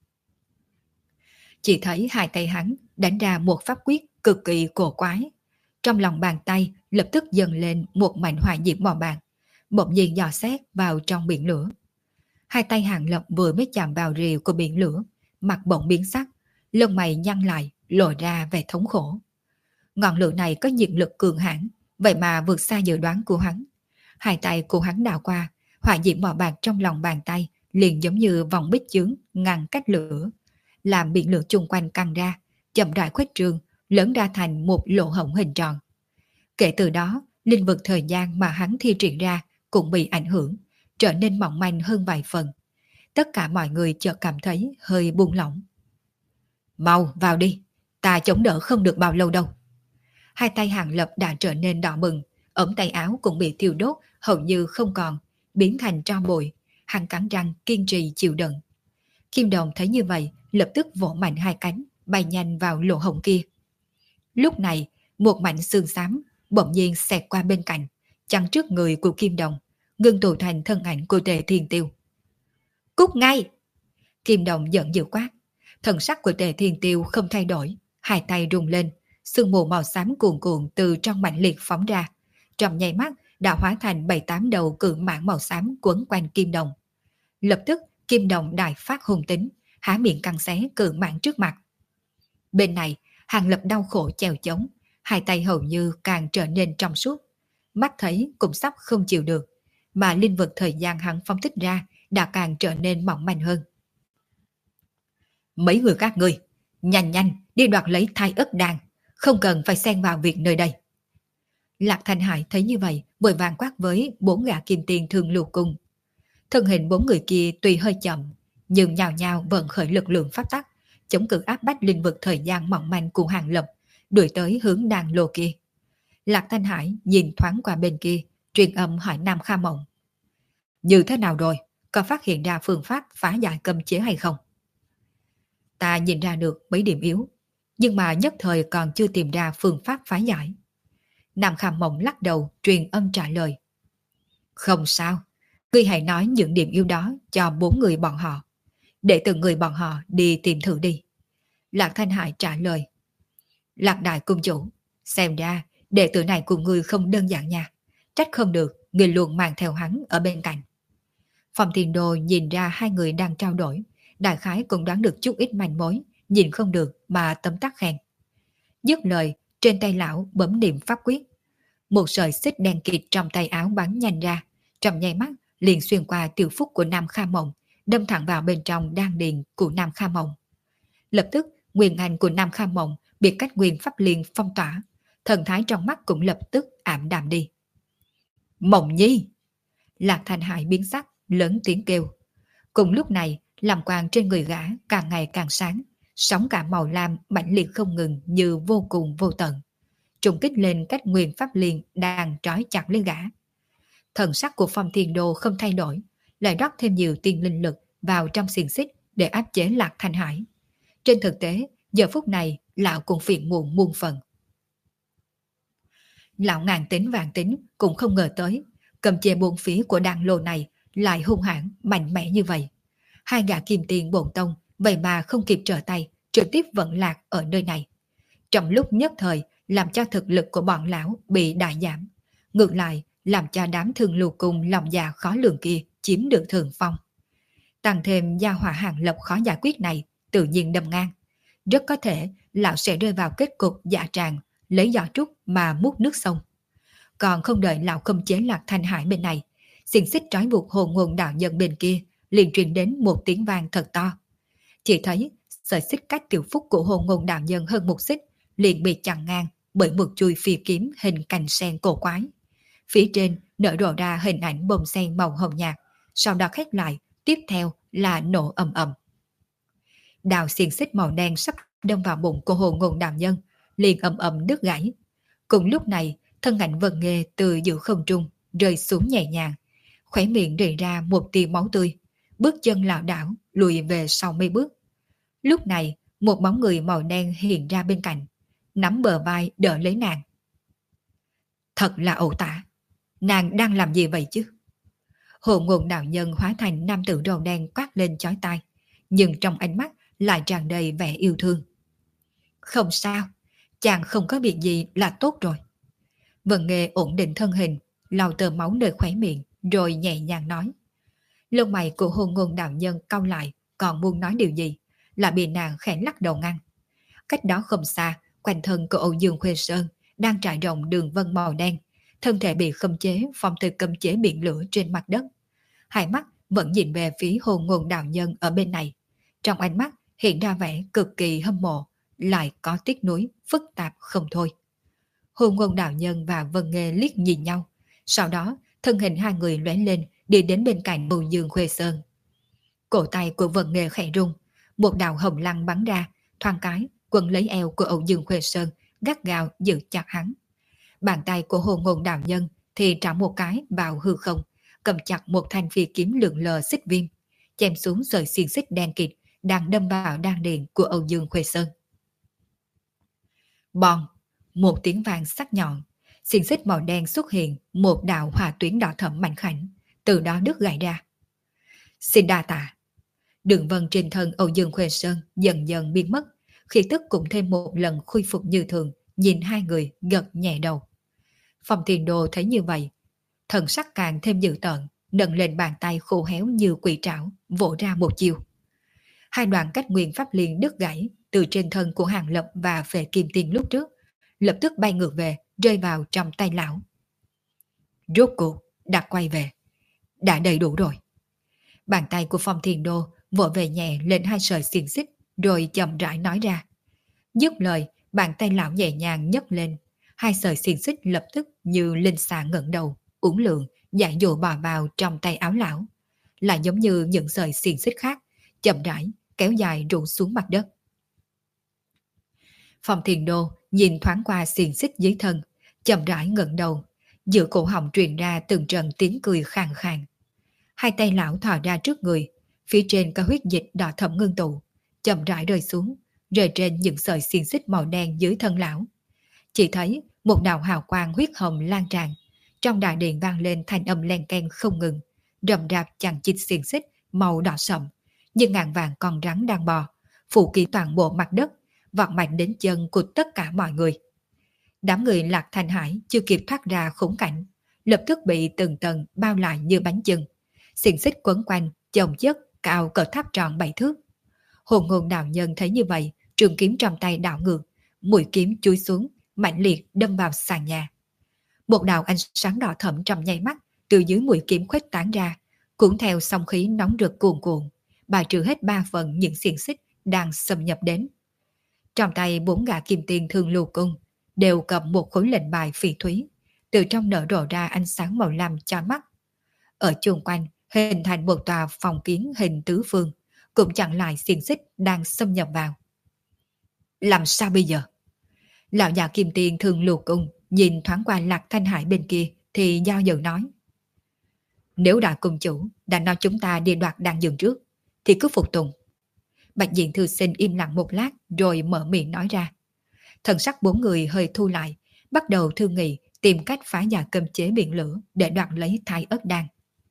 Chỉ thấy hai tay hắn đánh ra một pháp quyết cực kỳ cổ quái. Trong lòng bàn tay lập tức dâng lên một mảnh hỏa diễm màu bạc, bỗng nhiên dò xét vào trong biển lửa. Hai tay Hàng Lập vừa mới chạm vào rìu của biển lửa, mặt bỗng biến sắc, lông mày nhăn lại, lộ ra vẻ thống khổ. Ngọn lửa này có nhiệt lực cường hãn, vậy mà vượt xa dự đoán của hắn. Hai tay của hắn đào qua, hỏa diễm màu bạc trong lòng bàn tay liền giống như vòng bích chướng ngăn cách lửa, làm biển lửa chung quanh căng ra, chậm rãi khuếch trương, lớn ra thành một lỗ hổng hình tròn. Kể từ đó, linh vực thời gian mà hắn thi triển ra cũng bị ảnh hưởng, trở nên mỏng manh hơn vài phần. Tất cả mọi người chợt cảm thấy hơi buông lỏng. Mau vào đi, ta chống đỡ không được bao lâu đâu. Hai tay Hàng Lập đã trở nên đỏ bừng, ống tay áo cũng bị thiêu đốt hầu như không còn, biến thành tro bụi. Hắn cắn răng kiên trì chịu đựng. Kim Đồng thấy như vậy, lập tức vỗ mạnh hai cánh, bay nhanh vào lỗ hổng kia. Lúc này, một mảnh xương xám bỗng nhiên xẹt qua bên cạnh, chắn trước người của Kim Đồng, ngưng tụ thành thân ảnh của Tề Thiên Tiêu. Cút ngay! Kim Đồng giận dữ quát. Thần sắc của Tề Thiên Tiêu không thay đổi, hai tay rung lên, sương mù màu xám cuồn cuộn từ trong mảnh liệt phóng ra, trong nháy mắt đã hóa thành bảy tám đầu cự mãng màu xám quấn quanh Kim Đồng. Lập tức Kim Đồng đại phát hung tính, há miệng cắn xé cự mãng trước mặt. Bên này, Hàng Lập đau khổ chèo chống, hai tay hầu như càng trở nên trong suốt, mắt thấy cũng sắp không chịu được, mà linh vật thời gian hắn phóng thích ra đã càng trở nên mỏng manh hơn. Mấy người các ngươi, nhanh nhanh đi đoạt lấy thai ất đan, không cần phải xen vào việc nơi đây. Lạc Thanh Hải thấy như vậy, vội vàng quát với bốn gã kim tiền thường lưu cung. Thân hình bốn người kia tuy hơi chậm, nhưng nhào nhào vận khởi lực lượng pháp tắc, chống cự áp bách linh vực thời gian mỏng manh của Hàng Lập, đuổi tới hướng đàn lô kia. Lạc Thanh Hải nhìn thoáng qua bên kia, truyền âm hỏi Nam Kha Mộng. Như thế nào rồi? Có phát hiện ra phương pháp phá giải cấm chế hay không? Ta nhìn ra được mấy điểm yếu, nhưng mà nhất thời còn chưa tìm ra phương pháp phá giải. Nam Kha Mộng lắc đầu truyền âm trả lời. Không sao, ngươi hãy nói những điểm yếu đó cho bốn người bọn họ, để từng người bọn họ đi tìm thử đi. Lạc Thanh Hải trả lời. Lạc Đại Cung Chủ, xem ra đệ tử này của ngươi không đơn giản nha, trách không được người luôn mang theo hắn ở bên cạnh. Phong Thiên Đô nhìn ra hai người đang trao đổi, đại khái cũng đoán được chút ít manh mối, nhìn không được mà tấm tắc khen. Dứt lời, trên tay lão bấm niệm pháp quyết. Một sợi xích đen kịt trong tay áo bắn nhanh ra, trong nháy mắt liền xuyên qua tiểu phúc của Nam Kha Mộng, đâm thẳng vào bên trong đan điền của Nam Kha Mộng. Lập tức, nguyên anh của Nam Kha Mộng bị cách nguyên pháp liên phong tỏa, thần thái trong mắt cũng lập tức ảm đạm đi. Mộng Nhi! Lạc Thanh Hải biến sắc, lớn tiếng kêu. Cùng lúc này, làm quang trên người gã càng ngày càng sáng, sóng cả màu lam mãnh liệt không ngừng như vô cùng vô tận, trùng kích lên cách nguyên pháp liên đang trói chặt lên gã. Thần sắc của Phong Thiên Đô không thay đổi, lại rót thêm nhiều tiên linh lực vào trong xiềng xích để áp chế Lạc Thanh Hải. Trên thực tế, giờ phút này lão cũng phiền muộn muôn phần. Lão ngàn tính vạn tính cũng không ngờ tới, cầm chê buôn phí của đàn lô này lại hung hãn mạnh mẽ như vậy. Hai gã kim tiền bổn tông vậy mà không kịp trở tay, trực tiếp vận lạc ở nơi này. Trong lúc nhất thời làm cho thực lực của bọn lão bị đại giảm, ngược lại làm cho đám thương lưu cung lòng già khó lường kia chiếm được thượng phong. Tăng thêm gia hỏa Hàng Lập khó giải quyết này tự nhiên đâm ngang, rất có thể lão sẽ rơi vào kết cục dạ tràng, lấy giỏ trúc mà múc nước sông. Còn không đợi lão khống chế Lạc Thanh Hải bên này, xiềng xích trói buộc hồn nguồn đạo nhân bên kia liền truyền đến một tiếng vang thật to. Chỉ thấy sợi xích cách tiểu phúc của hồn nguồn đạo nhân hơn một xích liền bị chặn ngang bởi một chuôi phi kiếm hình cành sen cổ quái. Phía trên nở rộ ra hình ảnh bông sen màu hồng nhạt, sau đó khép lại, tiếp theo là nổ ầm ầm. Đào xiềng xích màu đen sắp đâm vào bụng của hồn nguồn đạo nhân, liền ầm ầm đứt gãy. Cùng lúc này, thân ảnh Vân Nghê từ giữa không trung rơi xuống nhẹ nhàng, khóe miệng rỉ ra một tia máu tươi, bước chân lảo đảo lùi về sau mấy bước. Lúc này, một bóng người màu đen hiện ra bên cạnh, nắm bờ vai đỡ lấy nàng. Thật là ẩu tả, nàng đang làm gì vậy chứ? Hồn nguồn đạo nhân hóa thành nam tử râu đen quát lên chói tai, nhưng trong ánh mắt lại tràn đầy vẻ yêu thương. Không sao, chàng không có việc gì là tốt rồi. Vân Nghê ổn định thân hình, lau tờ máu nơi khóe miệng, rồi nhẹ nhàng nói. Lông mày của hồn nguồn đạo nhân cau lại, còn muốn nói điều gì, là bị nàng khẽ lắc đầu ngăn. Cách đó không xa, Quanh thân của Âu Dương Khuê Sơn đang trải rộng đường vân màu đen, thân thể bị khống chế phong từ cấm chế biển lửa trên mặt đất. Hai mắt vẫn nhìn về phía hồn nguồn đạo nhân ở bên này. Trong ánh mắt hiện ra vẻ cực kỳ hâm mộ, lại có tiếc nuối, phức tạp không thôi. Hồn nguồn đạo nhân và Vân Nghê liếc nhìn nhau. Sau đó, thân hình hai người lóe lên đi đến bên cạnh Âu Dương Khuê Sơn. Cổ tay của Vân Nghê khẽ rung, một đạo hồng lăng bắn ra, thoáng cái quấn lấy eo của Âu Dương Khuê Sơn, gắt gao giữ chặt hắn. Bàn tay của hồn nguồn đạo nhân thì trả một cái vào hư không, cầm chặt một thanh phi kiếm lượn lờ xích viêm, chém xuống sợi xiên xích đen kịt đang đâm vào đan điền của Âu Dương Khuê Sơn. Bòn, một tiếng vang sắc nhọn, xiên xích màu đen xuất hiện một đạo hỏa tuyến đỏ thẫm mảnh khảnh, từ đó đứt gãy ra. Xin đa tạ. Đường vân trên thân Âu Dương Khuê Sơn dần dần biến mất, khí tức cũng thêm một lần khôi phục như thường, nhìn hai người gật nhẹ đầu. Phong Tiền Đồ thấy như vậy, thần sắc càng thêm dữ tợn, nâng lên bàn tay khô héo như quỷ trảo, vỗ ra một chiều. Hai đoạn cách nguyên pháp liên đứt gãy từ trên thân của Hàng Lập và Phệ Kim Tiên lúc trước, lập tức bay ngược về, rơi vào trong tay lão. Rốt cuộc đã quay về, đã đầy đủ rồi. Bàn tay của Phong Tiền Đô vỗ về nhẹ lên hai sợi xiên xích, rồi chậm rãi nói ra. Dứt lời, bàn tay lão nhẹ nhàng nhấc lên, hai sợi xiên xích lập tức như linh xà ngẩng đầu, uốn lượn, giải dụ bò vào trong tay áo lão, lại giống như những sợi xiên xích khác, chậm rãi kéo dài rủ xuống mặt đất. Phong Thiền Đô nhìn thoáng qua xiên xích dưới thân, chậm rãi ngẩng đầu, giữa cổ họng truyền ra từng trận tiếng cười khàn khàn. Hai tay lão thò ra trước người, phía trên có huyết dịch đỏ thẫm ngưng tụ, chậm rãi rơi xuống, rơi trên những sợi xiên xích màu đen dưới thân lão. Chỉ thấy một đạo hào quang huyết hồng lan tràn, trong đại điện vang lên thanh âm len keng không ngừng, rầm rạp chằng chịt xiên xích màu đỏ sậm, như ngàn vàng con rắn đang bò, phủ kín toàn bộ mặt đất, vọt mạnh đến chân của tất cả mọi người. Đám người Lạc Thanh Hải chưa kịp thoát ra khốn cảnh, lập tức bị từng tầng bao lại như bánh chưng, xiên xích quấn quanh, chồng chất cao cỡ tháp tròn bảy thước. Hồn nguồn đạo nhân thấy như vậy, trường kiếm trong tay đảo ngược, mũi kiếm chui xuống, mạnh liệt đâm vào sàn nhà. Một đạo ánh sáng đỏ thẫm trong nháy mắt từ dưới mũi kiếm khuếch tán ra, cũng theo sóng khí nóng rực cuồn cuộn, bài trừ hết ba phần những xiên xích đang xâm nhập đến. Trong tay bốn gã kim tiền thương lưu cung đều cầm một khối lệnh bài phỉ thúy, từ trong nở rộ ra ánh sáng màu lam chói mắt. Ở chung quanh hình thành một tòa phòng kiến hình tứ phương, cũng chặn lại xiên xích đang xâm nhập vào. Làm sao bây giờ? Lão già kim tiền thương lưu cung nhìn thoáng qua Lạc Thanh Hải bên kia thì do dự nói. Nếu đại cung chủ đã nói chúng ta đi đoạt đan dược trước, thì cứ phục tùng. Bạch Diện Thư Sinh im lặng một lát rồi mở miệng nói ra. Thần sắc bốn người hơi thu lại, bắt đầu thương nghị tìm cách phá giải cấm chế biển lửa để đoạt lấy Thái Ất Đan.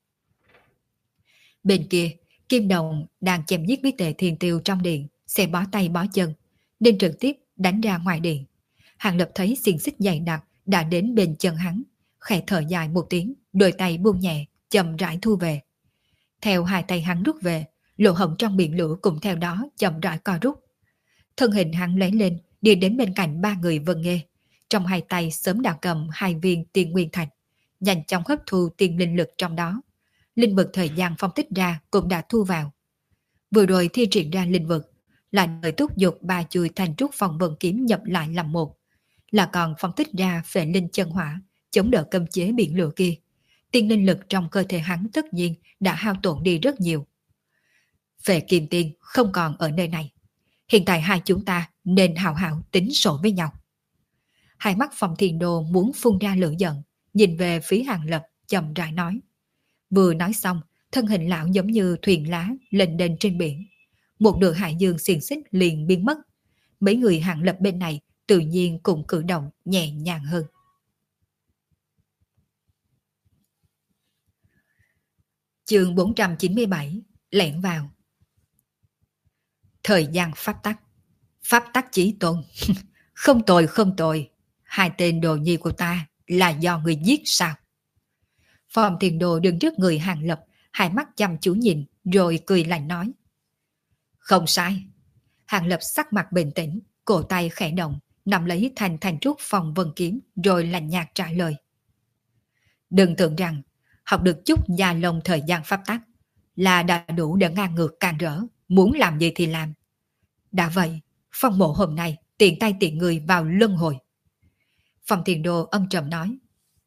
Bên kia, Kim Đồng đang chém giết với Tề Thiên Tiêu trong điện, sẽ bó tay bó chân, nên trực tiếp đánh ra ngoài điện. Hàng Lập thấy xiên xích dày đặc đã đến bên chân hắn, khẽ thở dài một tiếng, đôi tay buông nhẹ, chậm rãi thu về. Theo hai tay hắn rút về, lỗ hổng trong biển lửa cũng theo đó chậm rãi co rút. Thân hình hắn lấy lên, đi đến bên cạnh ba người Vân Nghê, trong hai tay sớm đã cầm hai viên tiên nguyên thạch, nhanh chóng hấp thu tiên linh lực trong đó. Linh vực thời gian phong tích ra cũng đã thu vào. Vừa rồi thi triển ra linh vực, lại đợi thúc giục ba chuôi thành trúc phòng vận kiếm nhập lại làm một, là còn phong tích ra phệ linh chân hỏa, chống đỡ cấm chế biển lửa kia. Tiên linh lực trong cơ thể hắn tất nhiên đã hao tổn đi rất nhiều. Phệ Kim Tiên không còn ở nơi này. Hiện tại hai chúng ta nên hào hảo tính sổ với nhau. Hai mắt Phong Thiên Đô muốn phun ra lửa giận, nhìn về phía Hàng Lập chậm rãi nói. Vừa nói xong, thân hình lão giống như thuyền lá lênh đênh trên biển. Một nửa hải dương xiềng xích liền biến mất. Mấy người Hàng Lập bên này tự nhiên cũng cử động nhẹ nhàng hơn. Chương bốn trăm chín mươi bảy, lẻn vào. Thời gian pháp tắc. Pháp tắc chí tôn. Không tồi không tồi. Hai tên đồ nhi của ta là do người giết sao? Phong Thiên Đồ đứng trước người Hàng Lập, hai mắt chăm chú nhìn, rồi cười lạnh nói. Không sai. Hàng Lập sắc mặt bình tĩnh, cổ tay khẽ động, nắm lấy thanh thanh trúc phong vân kiếm rồi lạnh nhạt trả lời. Đừng tưởng rằng học được chút gia lông thời gian pháp tắc là đã đủ để ngang ngược can rỡ, muốn làm gì thì làm. Đã vậy, Phong mộ hôm nay tiện tay tiện người vào luân hồi. Phong Thiền Đô âm trầm nói.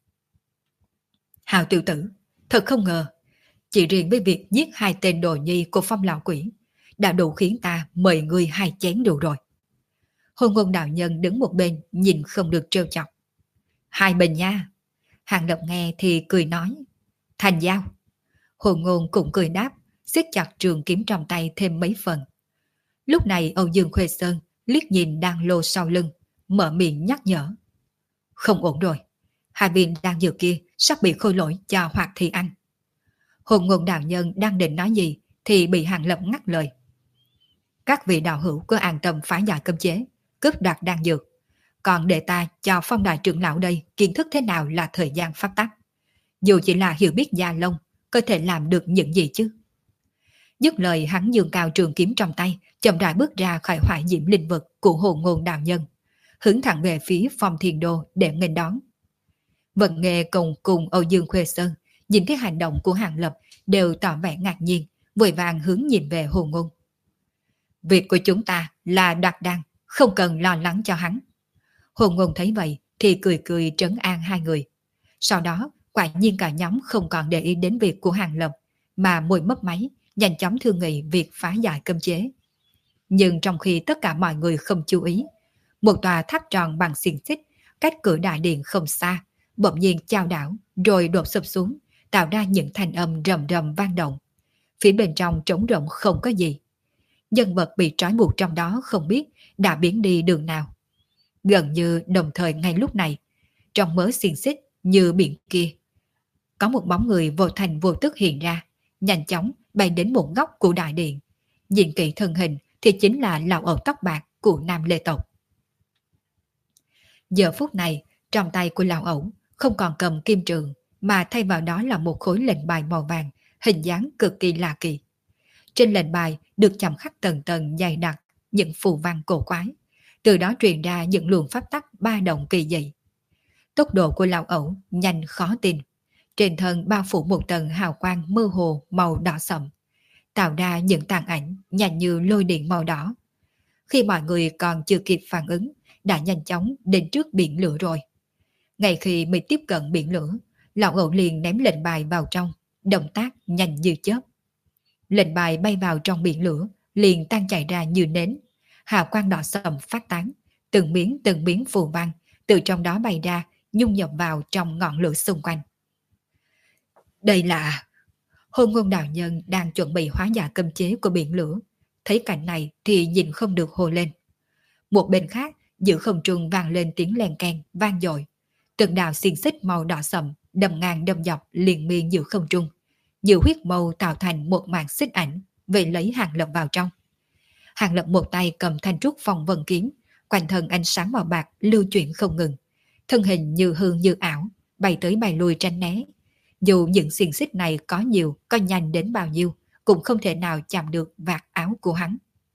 Hào tiểu tử, thật không ngờ, chỉ riêng với việc giết hai tên đồ nhi của Phong lão quỷ đã đủ khiến ta mời người hai chén rượu rồi. Hôn ngôn đạo nhân đứng một bên nhìn không được trêu chọc. Hai bình nha. Hàng Lập nghe thì cười nói. Thành giao. Hôn ngôn cũng cười đáp, siết chặt trường kiếm trong tay thêm mấy phần. Lúc này Âu Dương Khuê Sơn liếc nhìn đang lô sau lưng, mở miệng nhắc nhở. Không ổn rồi, hai viên đang dược kia sắp bị khôi lỗi cho Hoạt Thi ăn. Hồn ngôn đạo nhân đang định nói gì thì bị Hàng Lập ngắt lời. Các vị đạo hữu cứ an tâm phá giải cấm chế, cướp đoạt đan dược. Còn để ta cho Phong đại trưởng lão đây kiến thức thế nào là thời gian pháp tắc. Dù chỉ là hiểu biết gia lông, có thể làm được những gì chứ? Dứt lời hắn dương cao trường kiếm trong tay, chậm rãi bước ra khỏi hỏa diễm linh vực của hồn ngôn đạo nhân, hướng thẳng về phía Phong Thiền Đô để nghênh đón. Vận Nghề cùng cùng Âu Dương Khuê Sơn nhìn thấy hành động của Hàng Lập đều tỏ vẻ ngạc nhiên, vội vàng hướng nhìn về hồn ngôn. Việc của chúng ta là đoạt đan, không cần lo lắng cho hắn. Hồn ngôn thấy vậy thì cười cười trấn an hai người. Sau đó quả nhiên cả nhóm không còn để ý đến việc của Hàng Lập, mà môi mấp máy nhanh chóng thương nghị việc phá giải cấm chế. Nhưng trong khi tất cả mọi người không chú ý, một tòa tháp tròn bằng xiềng xích cách cửa đại điện không xa bỗng nhiên chao đảo rồi đổ sụp xuống, tạo ra những thanh âm rầm rầm vang động. Phía bên trong trống rỗng không có gì. Nhân vật bị trói buộc trong đó không biết đã biến đi đường nào. Gần như đồng thời ngay lúc này, trong mớ xiềng xích như biển kia, có một bóng người vô thành vô tức hiện ra, nhanh chóng bay đến một góc của đại điện. Nhìn kỹ thân hình thì chính là lão ẩu tóc bạc của Nam Lê tộc. Giờ phút này, trong tay của lão ẩu không còn cầm kim trường, mà thay vào đó là một khối lệnh bài màu vàng, hình dáng cực kỳ lạ kỳ. Trên lệnh bài được chạm khắc tầng tầng dày đặc những phù văn cổ quái, từ đó truyền ra những luồng pháp tắc ba động kỳ dị. Tốc độ của lão ẩu nhanh khó tin, trên thân bao phủ một tầng hào quang mơ hồ màu đỏ sậm, tạo ra những tàn ảnh nhanh như lôi điện màu đỏ. Khi mọi người còn chưa kịp phản ứng, đã nhanh chóng đến trước biển lửa rồi. Ngay khi mới tiếp cận biển lửa, lão ẩu liền ném lệnh bài vào trong, động tác nhanh như chớp. Lệnh bài bay vào trong biển lửa, liền tan chảy ra như nến. Hào quang đỏ sậm phát tán, từng miếng từng miếng phù văn từ trong đó bay ra, nhung nhập vào trong ngọn lửa xung quanh. Đây là... Hôn ngôn đạo nhân đang chuẩn bị hóa giải cấm chế của biển lửa, thấy cảnh này thì nhìn không được hô lên. Một bên khác, giữa không trung vang lên tiếng len keng vang dội. Từng đạo xiềng xích màu đỏ sậm đâm ngang đâm dọc liền miên giữa không trung, nhiều huyết màu tạo thành một màn xích ảnh, vậy lấy Hàng Lập vào trong. Hàng Lập một tay cầm thanh trúc phong vân kiếm, quanh thân ánh sáng màu bạc lưu chuyển không ngừng, thân hình như hư như ảo, bay tới bay lui tránh né. Dù những xiềng xích này có nhiều, có nhanh đến bao nhiêu, cũng không thể nào chạm được vạt áo của hắn.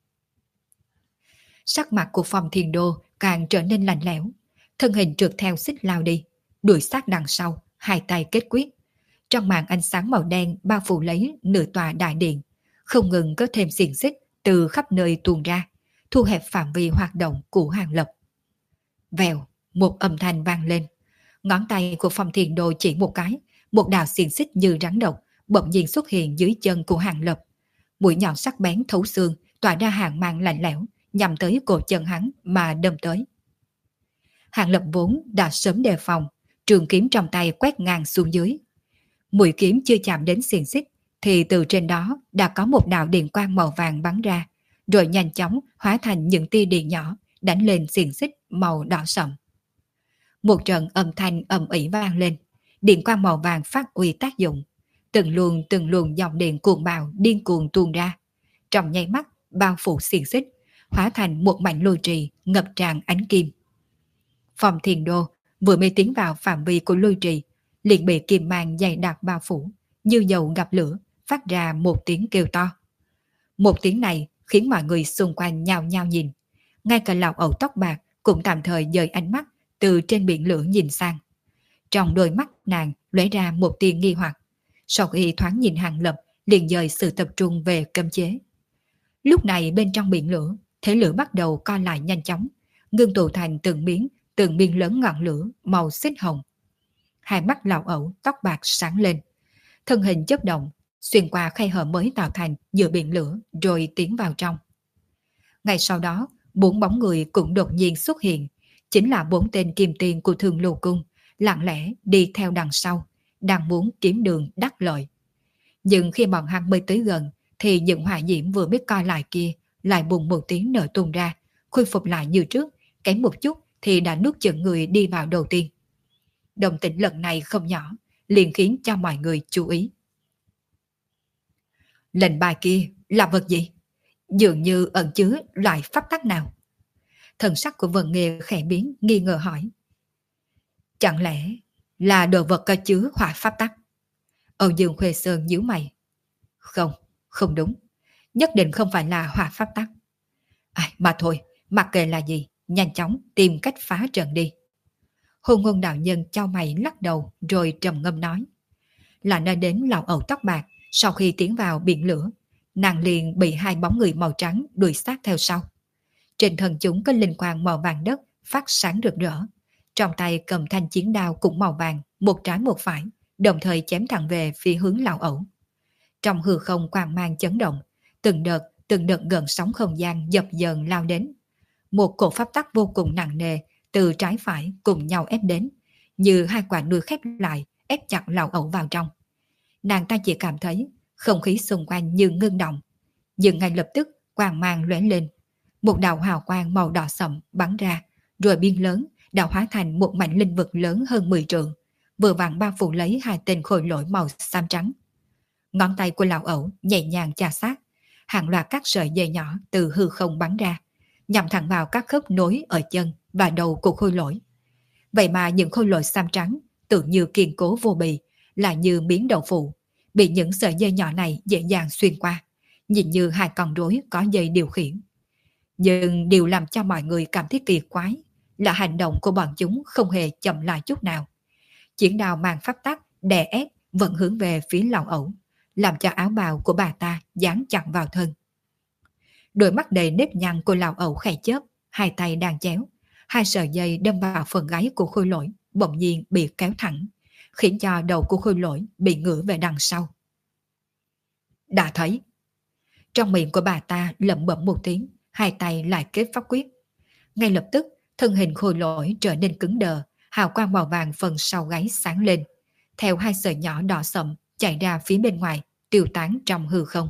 Sắc mặt của Phong Thiền Đô càng trở nên lạnh lẽo, thân hình trượt theo xích lao đi, đuổi sát đằng sau, hai tay kết quyết. Trong màn ánh sáng màu đen bao phủ lấy nửa tòa đại điện, không ngừng có thêm xiềng xích từ khắp nơi tuôn ra, thu hẹp phạm vi hoạt động của Hàng Lập. Vèo, một âm thanh vang lên. Ngón tay của Phong Thiền Đô chỉ một cái, một đạo xiềng xích như rắn độc bỗng nhiên xuất hiện dưới chân của Hàng Lập. Mũi nhọn sắc bén thấu xương, tỏa ra hàng mang lạnh lẽo, nhằm tới cổ chân hắn mà đâm tới. Hàng Lập vốn đã sớm đề phòng, trường kiếm trong tay quét ngang xuống dưới. Mũi kiếm chưa chạm đến xiềng xích thì từ trên đó đã có một đạo điện quang màu vàng bắn ra, rồi nhanh chóng hóa thành những tia điện nhỏ đánh lên xiềng xích màu đỏ sậm. Một trận âm thanh ầm ĩ vang lên, điện quang màu vàng phát uy tác dụng, từng luồng từng luồng dòng điện cuồng bạo điên cuồng tuôn ra, trong nháy mắt bao phủ xiềng xích, hóa thành một mảnh lôi trì ngập tràn ánh kim. Phong Thiền Đô vừa mới tiến vào phạm vi của lôi trì, liền bị kim mang dày đặc bao phủ, như dầu gặp lửa, phát ra một tiếng kêu to. Một tiếng này khiến mọi người xung quanh nhao nhao nhìn, ngay cả lão ẩu tóc bạc cũng tạm thời dời ánh mắt từ trên biển lửa nhìn sang. Trong đôi mắt nàng lóe ra một tia nghi hoặc. Sau khi thoáng nhìn Hàng Lập, liền dời sự tập trung về cấm chế. Lúc này bên trong biển lửa, thế lửa bắt đầu co lại nhanh chóng, ngưng tụ thành từng miếng, từng miếng lớn ngọn lửa màu xích hồng. Hai mắt lão ẩu tóc bạc sáng lên, thân hình chớp động, xuyên qua khe hở mới tạo thành giữa biển lửa rồi tiến vào trong. Ngay sau đó, bốn bóng người cũng đột nhiên xuất hiện, chính là bốn tên kim tiền của Thương Lưu Cung, lặng lẽ đi theo đằng sau, đang muốn kiếm đường đắc lợi. Nhưng khi bọn hắn mới tới gần, thì những hỏa diễm vừa biết coi lại kia lại bùng một tiếng nở tung ra, khôi phục lại như trước, kém một chút thì đã nuốt chửng người đi vào đầu tiên. Động tĩnh lần này không nhỏ, liền khiến cho mọi người chú ý. Lệnh bài kia là vật gì? Dường như ẩn chứa loại pháp tắc nào? Thần sắc của Vân Nghê khẽ biến, nghi ngờ hỏi. Chẳng lẽ là đồ vật có chứa hỏa pháp tắc? Âu Dương Khuê Sơn nhíu mày. Không, không đúng. Nhất định không phải là hỏa pháp tắc. À, mà thôi, mặc kệ là gì, nhanh chóng tìm cách phá trận đi. Hôn Ngôn đạo nhân chau mày lắc đầu rồi trầm ngâm nói. Là nơi đến lão ẩu tóc bạc, sau khi tiến vào biển lửa, nàng liền bị hai bóng người màu trắng đuổi sát theo sau. Trên thân chúng có linh quang màu vàng đất phát sáng rực rỡ. Trong tay cầm thanh chiến đao cũng màu vàng, một trái một phải, đồng thời chém thẳng về phía hướng lão ẩu. Trong hư không quang mang chấn động, từng đợt, từng đợt gần sóng không gian dập dờn lao đến. Một cổ pháp tắc vô cùng nặng nề từ trái phải cùng nhau ép đến, như hai quả núi khép lại, ép chặt lão ẩu vào trong. Nàng ta chỉ cảm thấy không khí xung quanh như ngưng động, nhưng ngay lập tức quang mang lóe lên, một đạo hào quang màu đỏ sậm bắn ra, rồi biên lớn đã hóa thành một mảnh linh vực lớn hơn mười trượng, vừa vặn bao phủ lấy hai tên khôi lỗi màu xám trắng. Ngón tay của lão ẩu nhẹ nhàng chà sát, hàng loạt các sợi dây nhỏ từ hư không bắn ra, nhằm thẳng vào các khớp nối ở chân và đầu của khôi lỗi. Vậy mà những khôi lỗi xám trắng tự như kiên cố vô bì, là như miếng đậu phụ, bị những sợi dây nhỏ này dễ dàng xuyên qua, nhìn như hai con rối có dây điều khiển. Nhưng điều làm cho mọi người cảm thấy kỳ quái là hành động của bọn chúng không hề chậm lại chút nào. Chiến đao mang pháp tắc đè ép vẫn hướng về phía lão ẩu, làm cho áo bào của bà ta dán chặt vào thân. Đôi mắt đầy nếp nhăn của lão ẩu khẽ chớp, hai tay đang chéo, hai sợi dây đâm vào phần gáy của khôi lỗi bỗng nhiên bị kéo thẳng, khiến cho đầu của khôi lỗi bị ngửa về đằng sau. Đã thấy. Trong miệng của bà ta lẩm bẩm một tiếng, hai tay lại kết pháp quyết. Ngay lập tức, thân hình khôi lỗi trở nên cứng đờ, hào quang màu vàng phần sau gáy sáng lên, theo hai sợi nhỏ đỏ sậm chạy ra phía bên ngoài, tiêu tán trong hư không.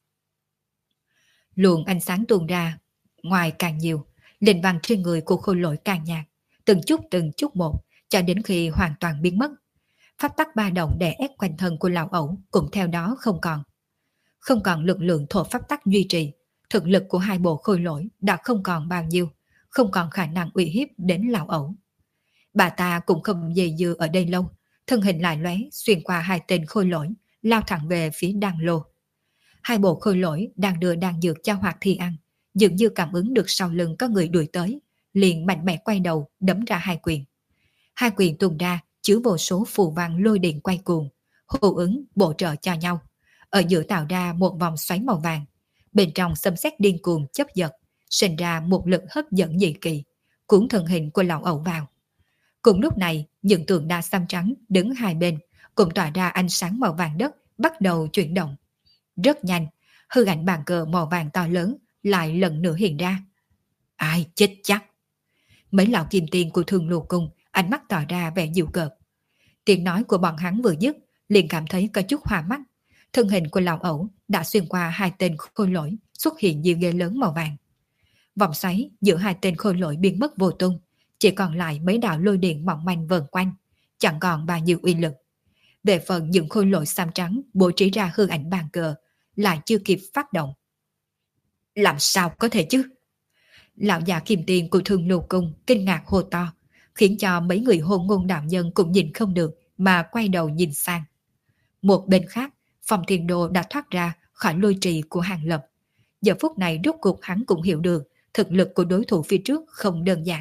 Luồng ánh sáng tuôn ra ngoài càng nhiều, linh văn trên người của khôi lỗi càng nhạt, từng chút từng chút một, cho đến khi hoàn toàn biến mất. Pháp tắc ba động đè ép quanh thân của lão ẩu cũng theo đó không còn. Không còn lực lượng thổ pháp tắc duy trì, thực lực của hai bộ khôi lỗi đã không còn bao nhiêu, không còn khả năng uy hiếp đến lão ẩu. Bà ta cũng không dây dưa ở đây lâu, thân hình lại lóe xuyên qua hai tên khôi lỗi, lao thẳng về phía đan lô. Hai bộ khôi lỗi đang đưa đan dược cho Hoạt Thi ăn, dường như cảm ứng được sau lưng có người đuổi tới, liền mạnh mẽ quay đầu đấm ra hai quyền. Hai quyền tung ra chứa vô số phù văn lôi điện quay cuồng, hô ứng bổ trợ cho nhau, ở giữa tạo ra một vòng xoáy màu vàng, bên trong xâm xét điên cuồng chấp giật, sinh ra một lực hấp dẫn dị kỳ, cuốn thân hình của lão ẩu vào. Cùng lúc này, những tượng đá xám trắng đứng hai bên cũng tỏa ra ánh sáng màu vàng đất, bắt đầu chuyển động. Rất nhanh, hư ảnh bàn cờ màu vàng to lớn lại lần nữa hiện ra. Ai chết chắc? Mấy lão kim tiền của Thương Lưu Cung ánh mắt tỏ ra vẻ dịu cợt. Tiếng nói của bọn hắn vừa dứt, liền cảm thấy có chút hoa mắt. Thân hình của lão ẩu đã xuyên qua hai tên khôi lỗi, xuất hiện nhiều ghế lớn màu vàng. Vòng xoáy giữa hai tên khôi lỗi biến mất vô tung, chỉ còn lại mấy đạo lôi điện mỏng manh vần quanh, chẳng còn bao nhiêu uy lực. Về phần những khôi lỗi xám trắng bố trí ra hư ảnh bàn cờ, lại chưa kịp phát động. Làm sao có thể chứ? Lão già kim tiền của Thương Lưu Cung kinh ngạc hô to, khiến cho mấy người Hôn Ngôn đạo nhân cũng nhìn không được mà quay đầu nhìn sang. Một bên khác, Phong Thiên Đô đã thoát ra khỏi lôi trì của Hàng Lập. Giờ phút này rốt cuộc hắn cũng hiểu được thực lực của đối thủ phía trước không đơn giản,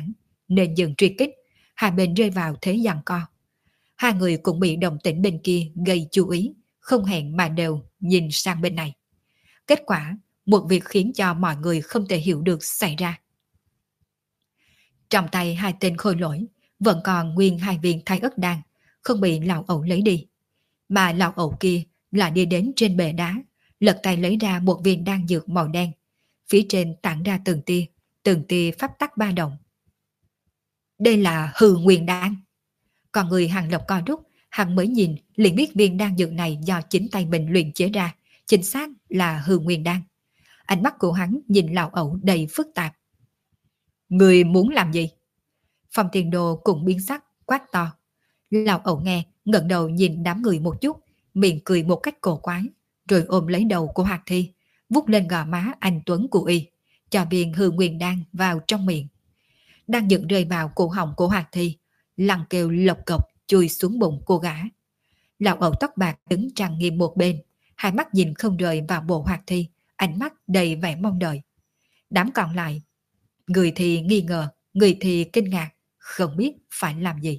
nên dừng truy kích, hai bên rơi vào thế giằng co. Hai người cũng bị động tĩnh bên kia gây chú ý, không hẹn mà đều nhìn sang bên này. Kết quả, một việc khiến cho mọi người không thể hiểu được xảy ra. Trong tay hai tên khôi lỗi, vẫn còn nguyên hai viên thái ớt đan, không bị lão ẩu lấy đi. Mà lão ẩu kia là đi đến trên bệ đá, lật tay lấy ra một viên đan dược màu đen. Phía trên tản ra từng tia, từng tia pháp tắc ba động. Đây là hư nguyên đan. Còn người Hàng Lập co rút, hắn mới nhìn liền biết viên đan dược này do chính tay mình luyện chế ra, chính xác là hư nguyên đan. Ánh mắt của hắn nhìn lão ẩu đầy phức tạp. Người muốn làm gì? Phong Tiền Đồ cũng biến sắc, quát to. Lão ẩu nghe, ngẩng đầu nhìn đám người một chút, miệng cười một cách cổ quái, rồi ôm lấy đầu của Hoạt Thi, vút lên gò má anh tuấn của y, cho viên hư nguyên đan vào trong miệng. Đang dựng rơi vào cổ họng của Hoạt Thi, lăn kêu lộc cộc chui xuống bụng cô gã. Lão ẩu tóc bạc đứng trang nghiêm một bên, hai mắt nhìn không rời vào bộ Hoạt Thi, ánh mắt đầy vẻ mong đợi. Đám còn lại, người thì nghi ngờ, người thì kinh ngạc, không biết phải làm gì.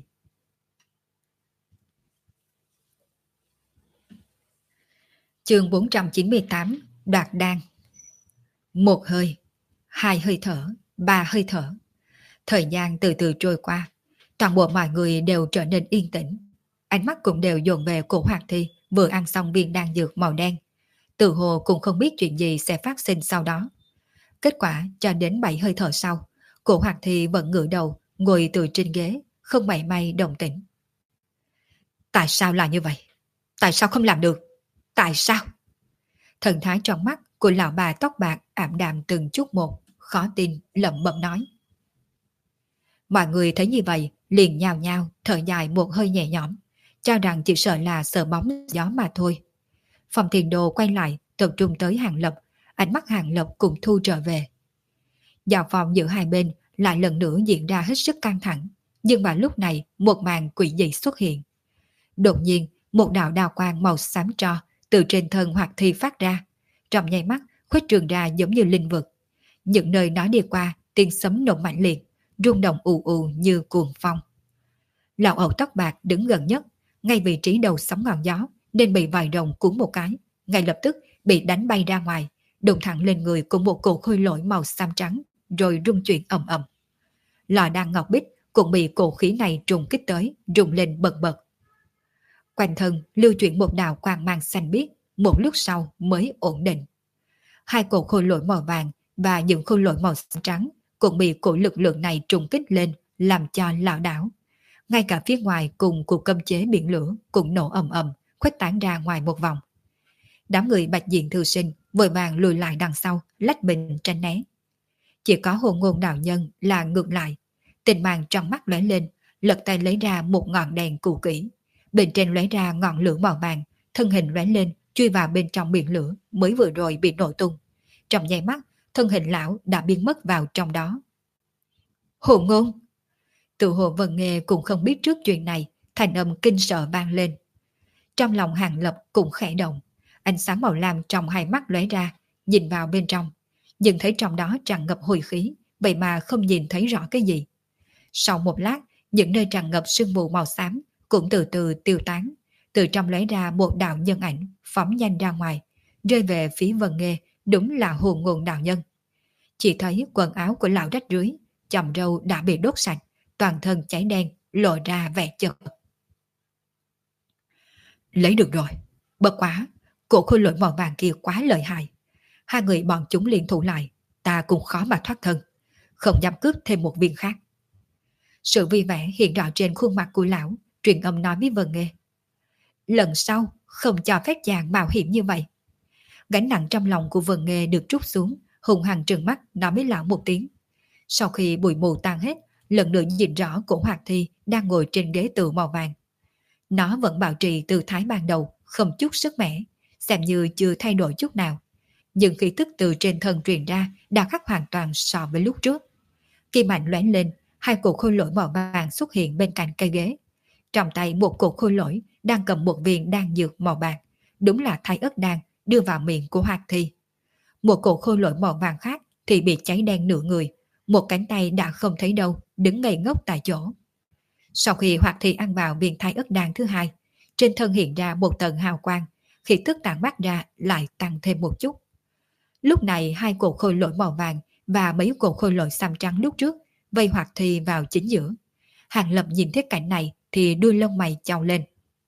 Chương bốn trăm chín mươi tám, Đoạt đan. Một hơi, hai hơi thở, ba hơi thở. Thời gian từ từ trôi qua, toàn bộ mọi người đều trở nên yên tĩnh. Ánh mắt cũng đều dồn về cổ Hoạt Thi vừa ăn xong viên đan dược màu đen. Tự hồ cũng không biết chuyện gì sẽ phát sinh sau đó. Kết quả cho đến bảy hơi thở sau, cổ Hoạt Thi vẫn ngửa đầu, ngồi từ trên ghế, không mảy may động tĩnh. Tại sao là như vậy? Tại sao không làm được? Tại sao? Thần thái trong mắt của lão bà tóc bạc ảm đạm từng chút một, khó tin, lẩm bẩm nói. Mọi người thấy như vậy, liền nhào nhào, thở dài một hơi nhẹ nhõm, cho rằng chỉ sợ là sợ bóng gió mà thôi. Phong Tiền Đồ quay lại, tập trung tới Hàng Lập, ánh mắt Hàng Lập cùng thu trở về. Giao phòng giữa hai bên lại lần nữa diễn ra hết sức căng thẳng, nhưng mà lúc này một màn quỷ dị xuất hiện. Đột nhiên, một đạo đào quang màu xám tro từ trên thân Hoạt Thi phát ra, trong nháy mắt khuếch trường ra giống như linh vực. Những nơi nó đi qua, tiếng sấm nổ mạnh liệt, rung động ù ù như cuồng phong. Lão ẩu tóc bạc đứng gần nhất, ngay vị trí đầu sóng ngọn gió, nên bị vài đồng cuốn một cái, ngay lập tức bị đánh bay ra ngoài, đụng thẳng lên người của một cổ khôi lỗi màu xám trắng, rồi rung chuyển ầm ầm. Lò đan ngọc bích cũng bị cổ khí này trùng kích tới, rung lên bật bật. Quanh thân lưu chuyển một đạo quang mang xanh biếc, một lúc sau mới ổn định. Hai cổ khôi lỗi màu vàng và những khôi lỗi màu xám trắng cũng bị cổ lực lượng này trùng kích lên, làm cho lảo đảo. Ngay cả phía ngoài cùng cuộc cấm chế biển lửa cũng nổ ầm ầm, khuếch tán ra ngoài một vòng. Đám người Bạch Diện thư sinh vội vàng lùi lại đằng sau, lách mình tránh né. Chỉ có Hồn Ngôn đạo nhân là ngược lại, tình mang trong mắt lóe lên, lật tay lấy ra một ngọn đèn cũ kỹ, bên trên lóe ra ngọn lửa màu vàng, thân hình lóe lên, chui vào bên trong biển lửa mới vừa rồi bị nổ tung. Trong nháy mắt, thân hình lão đã biến mất vào trong đó. Hồn Ngôn! Tự hồ Vân Nghê cũng không biết trước chuyện này, thành âm kinh sợ vang lên. Trong lòng Hàng Lập cũng khẽ động, ánh sáng màu lam trong hai mắt lóe ra, nhìn vào bên trong, nhưng thấy trong đó tràn ngập hồi khí, vậy mà không nhìn thấy rõ cái gì. Sau một lát, những nơi tràn ngập sương mù màu xám cũng từ từ tiêu tán, từ trong lóe ra một đạo nhân ảnh phóng nhanh ra ngoài, rơi về phía Vân Nghê, đúng là Hồn Ngôn đạo nhân. Chỉ thấy quần áo của lão rách rưới, chòm râu đã bị đốt sạch, toàn thân cháy đen, lộ ra vẻ chật. Lấy được rồi, bất quá, cổ khôi lỗi màu vàng kia quá lợi hại. Hai người bọn chúng liền thủ lại, ta cũng khó mà thoát thân, không dám cướp thêm một viên khác. Sự vui vẻ hiện rõ trên khuôn mặt của lão, truyền âm nói với Vân Nghê. Lần sau, không cho phép chàng mạo hiểm như vậy. Gánh nặng trong lòng của Vân Nghê được trút xuống, hùng hằng trừng mắt nói với lão một tiếng. Sau khi bụi mù tan hết, lần nữa nhìn rõ cổ Hoạt Thi đang ngồi trên ghế tựa màu vàng. Nó vẫn bảo trì tư thái ban đầu, không chút sức mẻ, xem như chưa thay đổi chút nào. Nhưng khí tức từ trên thân truyền ra đã khác hoàn toàn so với lúc trước. Kim ảnh lóe lên, hai cổ khôi lỗi màu vàng xuất hiện bên cạnh cây ghế. Trong tay một cổ khôi lỗi đang cầm một viên đan dược màu bạc, đúng là thái ớt đan, đưa vào miệng của Hoạt Thi. Một cổ khôi lỗi màu vàng khác thì bị cháy đen nửa người, một cánh tay đã không thấy đâu, đứng ngây ngốc tại chỗ. Sau khi Hoạt Thị ăn vào viên thai ất đan thứ hai, trên thân hiện ra một tầng hào quang, khi tức tản mát ra lại tăng thêm một chút. Lúc này hai cột khôi lỗi màu vàng và mấy cột khôi lỗi xám trắng lúc trước vây Hoạt Thị vào chính giữa. Hàng Lập nhìn thấy cảnh này thì đuôi lông mày chau lên.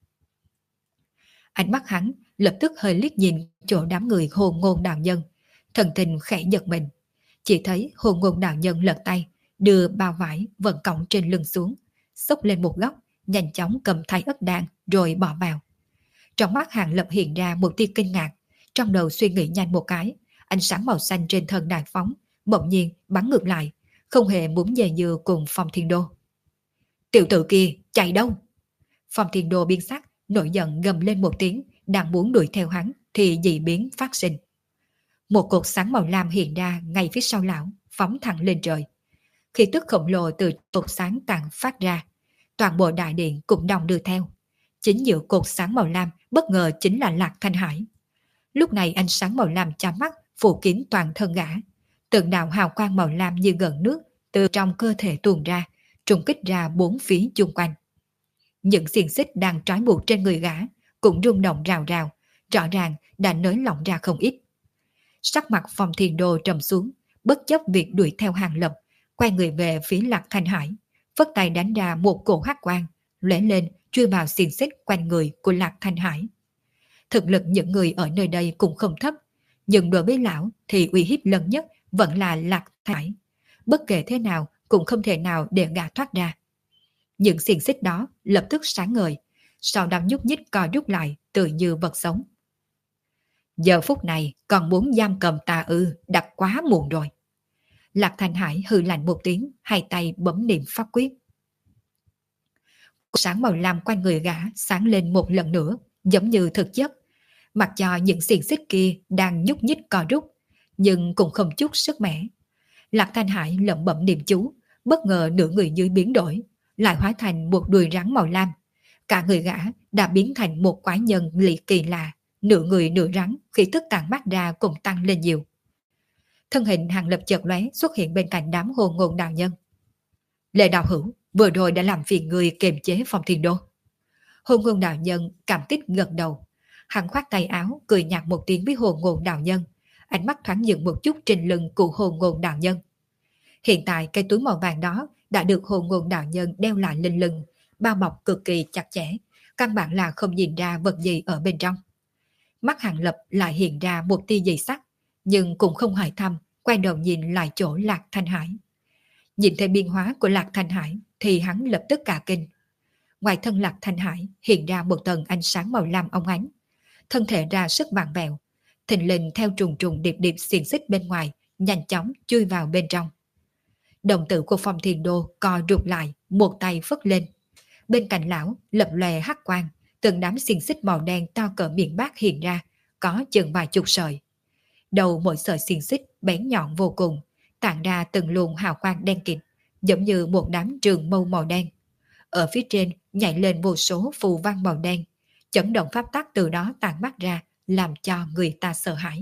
Ánh mắt hắn lập tức hơi liếc nhìn chỗ đám người Hồ Ngôn đạo nhân, thần tình khẽ giật mình. Chỉ thấy Hồ Ngôn đạo nhân lật tay, đưa bao vải vận cổng trên lưng xuống, xốc lên một góc, nhanh chóng cầm thai ất đan rồi bỏ vào. Trong mắt Hàng Lập hiện ra một tia kinh ngạc, trong đầu suy nghĩ nhanh một cái, ánh sáng màu xanh trên thân đại phóng, bỗng nhiên bắn ngược lại, không hề muốn về dừa cùng Phong Thiên Đô. Tiểu tử kia, chạy đâu? Phong Thiên Đô biến sắc, nổi giận gầm lên một tiếng, đang muốn đuổi theo hắn thì dị biến phát sinh. Một cột sáng màu lam hiện ra ngay phía sau lão, phóng thẳng lên trời. Khi tức khổng lồ từ cột sáng tàn phát ra, toàn bộ đại điện cũng đồng đưa theo. Chính giữa cột sáng màu lam bất ngờ chính là Lạc Thanh Hải. Lúc này ánh sáng màu lam chói mắt phủ kín toàn thân gã. Từng đạo hào quang màu lam như gần nước từ trong cơ thể tuôn ra, trùng kích ra bốn phía chung quanh. Những xiềng xích đang trói buộc trên người gã cũng rung động rào rào, rõ ràng đã nới lỏng ra không ít. Sắc mặt Phong Thiên Đô trầm xuống, bất chấp việc đuổi theo Hàng Lập, quay người về phía Lạc Thanh Hải, phất tay đánh ra một cổ hắc quang, lóe lên chui vào xiềng xích quanh người của Lạc Thanh Hải. Thực lực những người ở nơi đây cũng không thấp, nhưng đối với lão thì uy hiếp lớn nhất vẫn là Lạc Thanh Hải. Bất kể thế nào cũng không thể nào để gã thoát ra. Những xiềng xích đó lập tức sáng ngời, sau đó nhúc nhích co rút lại tự như vật sống. Giờ phút này còn muốn giam cầm ta ư, đã quá muộn rồi. Lạc Thanh Hải hừ lạnh một tiếng, hai tay bấm niệm pháp quyết. Sáng màu lam quanh người gã sáng lên một lần nữa, giống như thực chất. Mặc cho những xiềng xích kia đang nhúc nhích co rút, nhưng cũng không chút sức mẻ. Lạc Thanh Hải lẩm bẩm niệm chú, bất ngờ nửa người dưới biến đổi, lại hóa thành một đuôi rắn màu lam. Cả người gã đã biến thành một quái nhân lì kỳ lạ, nửa người nửa rắn, khi tức tàn mắt ra cũng tăng lên nhiều. Thân hình Hàng Lập chợt lóe xuất hiện bên cạnh đám Hồ Ngôn đạo nhân. Lệ đạo hữu, vừa rồi đã làm phiền người kiềm chế Phong Thiên Đô. Hồ Ngôn đạo nhân cảm kích gật đầu. Hắn khoát tay áo, cười nhạt một tiếng với Hồ Ngôn đạo nhân, ánh mắt thoáng dừng một chút trên lưng của Hồ Ngôn đạo nhân. Hiện tại cây túi màu vàng đó đã được Hồ Ngôn đạo nhân đeo lại lên lưng, bao bọc cực kỳ chặt chẽ, căn bản là không nhìn ra vật gì ở bên trong. Mắt Hàng Lập lại hiện ra một tia dị sắc, nhưng cũng không hỏi thăm, quay đầu nhìn lại chỗ Lạc Thanh Hải. Nhìn thấy biến hóa của Lạc Thanh Hải thì hắn lập tức cả kinh. Ngoài thân Lạc Thanh Hải hiện ra một tầng ánh sáng màu lam óng ánh, thân thể ra sức vặn vẹo, thình lình theo trùng trùng điệp điệp xiềng xích bên ngoài, nhanh chóng chui vào bên trong. Đồng tử của Phong Thiên Đô co rụt lại, một tay phất lên. Bên cạnh lão lập lòe hắc quang, từng đám xiềng xích màu đen to cỡ miệng bát hiện ra, có chừng vài chục sợi. Đầu mỗi sợi xiềng xích bén nhọn vô cùng, tản ra từng luồng hào quang đen kịt, giống như một đám trường mâu màu đen. Ở phía trên nhảy lên vô số phù văn màu đen, chấn động pháp tắc từ đó tản mắt ra, làm cho người ta sợ hãi.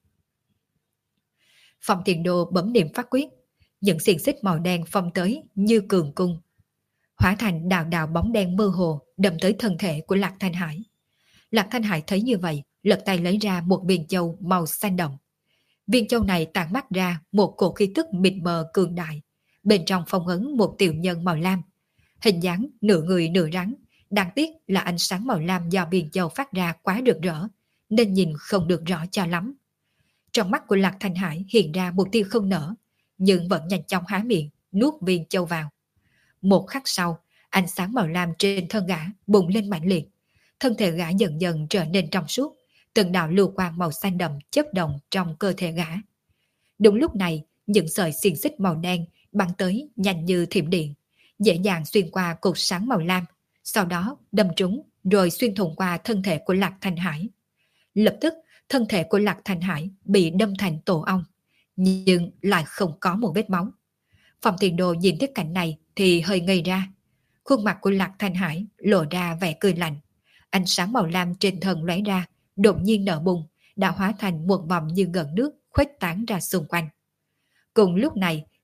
Phong Thiên Đô bấm niệm pháp quyết, những xiềng xích màu đen phong tới như cường cung, hóa thành đạo đạo bóng đen mơ hồ đâm tới thân thể của Lạc Thanh Hải. Lạc Thanh Hải thấy như vậy, lật tay lấy ra một viên châu màu xanh đậm. Viên châu này tản mắt ra một cổ khí tức mịt mờ cường đại, bên trong phong ấn một tiểu nhân màu lam, hình dáng nửa người nửa rắn. Đáng tiếc là ánh sáng màu lam do viên châu phát ra quá rực rỡ, nên nhìn không được rõ cho lắm. Trong mắt của Lạc Thanh Hải hiện ra một tia không nở, nhưng vẫn nhanh chóng há miệng nuốt viên châu vào. Một khắc sau, ánh sáng màu lam trên thân gã bùng lên mạnh liệt, thân thể gã dần dần trở nên trong suốt, từng đạo lưu quang màu xanh đậm chớp động trong cơ thể gã. Đúng lúc này, những sợi xiềng xích màu đen bắn tới nhanh như thiểm điện, dễ dàng xuyên qua cột sáng màu lam, sau đó đâm trúng rồi xuyên thủng qua thân thể của Lạc Thanh Hải. Lập tức, thân thể của Lạc Thanh Hải bị đâm thành tổ ong, nhưng lại không có một vết máu. Phong Thiên Đô nhìn thấy cảnh này thì hơi ngây ra. Khuôn mặt của Lạc Thanh Hải lộ ra vẻ cười lạnh, ánh sáng màu lam trên thân lóe ra, đột nhiên nở bùng, đã hóa thành một vòng như gần nước khuếch tán ra xung quanh. Cùng lúc này,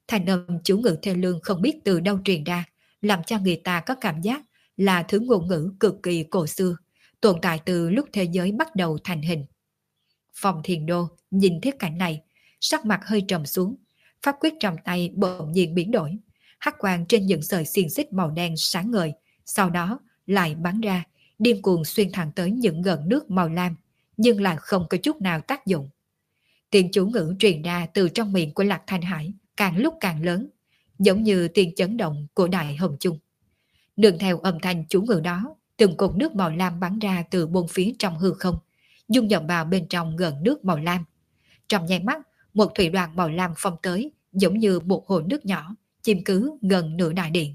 Thành âm chú ngữ thê lương không biết từ đâu truyền ra, làm cho người ta có cảm giác là thứ ngôn ngữ cực kỳ cổ xưa, tồn tại từ lúc thế giới bắt đầu thành hình. Phong Thiền Đô nhìn thấy cảnh này, sắc mặt hơi trầm xuống, pháp quyết trong tay bỗng nhiên biến đổi. Hắc quang trên những sợi xiềng xích màu đen sáng ngời, sau đó lại bắn ra, điên cuồng xuyên thẳng tới những gợn nước màu lam, nhưng lại không có chút nào tác dụng. Tiếng chú ngữ truyền ra từ trong miệng của Lạc Thanh Hải càng lúc càng lớn, giống như tiếng chấn động của Đại Hồng Chung. Nương theo âm thanh chú ngữ đó, từng cột nước màu lam bắn ra từ bốn phía trong hư không, dung nhập vào bên trong gợn nước màu lam. Trong nháy mắt, một thủy đoàn màu lam phong tới, giống như một hồ nước nhỏ, chiếm cứ gần nửa đại điện.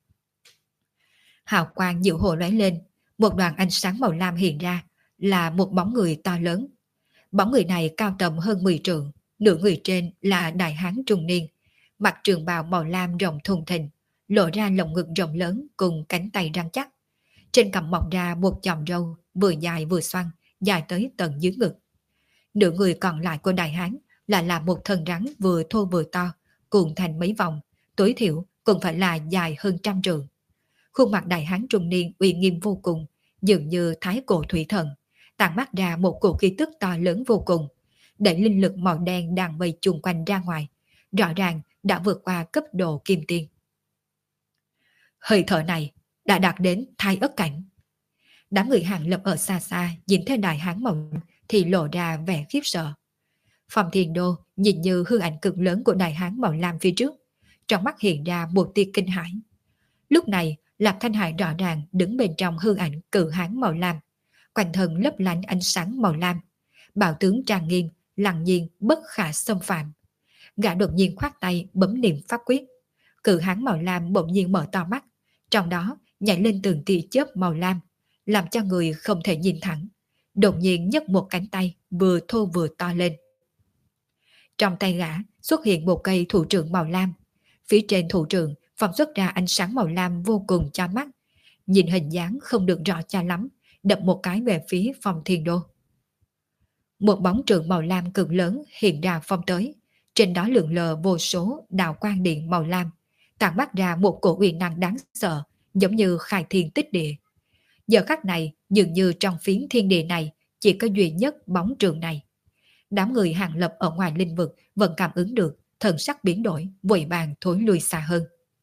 Hào quang diệu hồ lóe lên, một đoàn ánh sáng màu lam hiện ra, là một bóng người to lớn. Bóng người này cao tầm hơn mười trượng, nửa người trên là đại hán trung niên, mặc trường bào màu lam rộng thùng thình, lộ ra lồng ngực rộng lớn cùng cánh tay rắn chắc. Trên cằm mọc ra một chòm râu vừa dài vừa xoăn, dài tới tận dưới ngực. Nửa người còn lại của đại hán là là một thân rắn vừa thô vừa to, cuộn thành mấy vòng, tối thiểu cũng phải là dài hơn trăm trượng. Khuôn mặt đại hán trung niên uy nghiêm vô cùng, dường như thái cổ thủy thần, tản mắt ra một cổ khí tức to lớn vô cùng, đẩy linh lực màu đen đang vây chung quanh ra ngoài, rõ ràng đã vượt qua cấp độ kim tiên. Hơi thở này đã đạt đến thai ất cảnh. Đám người Hàng Lập ở xa xa nhìn thấy đại hán màu thì lộ ra vẻ khiếp sợ. Phong Thiền Đô nhìn như hư ảnh cực lớn của đại hán màu lam phía trước, trong mắt hiện ra một tia kinh hãi. Lúc này, Lạc Thanh Hải rõ ràng đứng bên trong hư ảnh cự hán màu lam, quanh thân lấp lánh ánh sáng màu lam, bảo tướng trang nghiêm, lặng nhiên bất khả xâm phạm. Gã đột nhiên khoát tay bấm niệm pháp quyết, cự hán màu lam bỗng nhiên mở to mắt, trong đó nhảy lên từng tia chớp màu lam, làm cho người không thể nhìn thẳng. Đột nhiên nhấc một cánh tay vừa thô vừa to lên. Trong tay gã xuất hiện một cây thủ trượng màu lam, phía trên thủ trượng phóng xuất ra ánh sáng màu lam vô cùng cho mắt, nhìn hình dáng không được rõ cho lắm, đập một cái về phía Phong Thiền Đô. Một bóng trượng màu lam cực lớn hiện ra phong tới, trên đó lượn lờ vô số đạo quang điện màu lam, tản mắt ra một cổ uy năng đáng sợ, giống như khai thiên tích địa. Giờ khắc này, dường như trong phiến thiên địa này chỉ có duy nhất bóng trượng này. Đám người Hàng Lập ở ngoài linh vực vẫn cảm ứng được, thần sắc biến đổi, vội vàng thối lui xa hơn.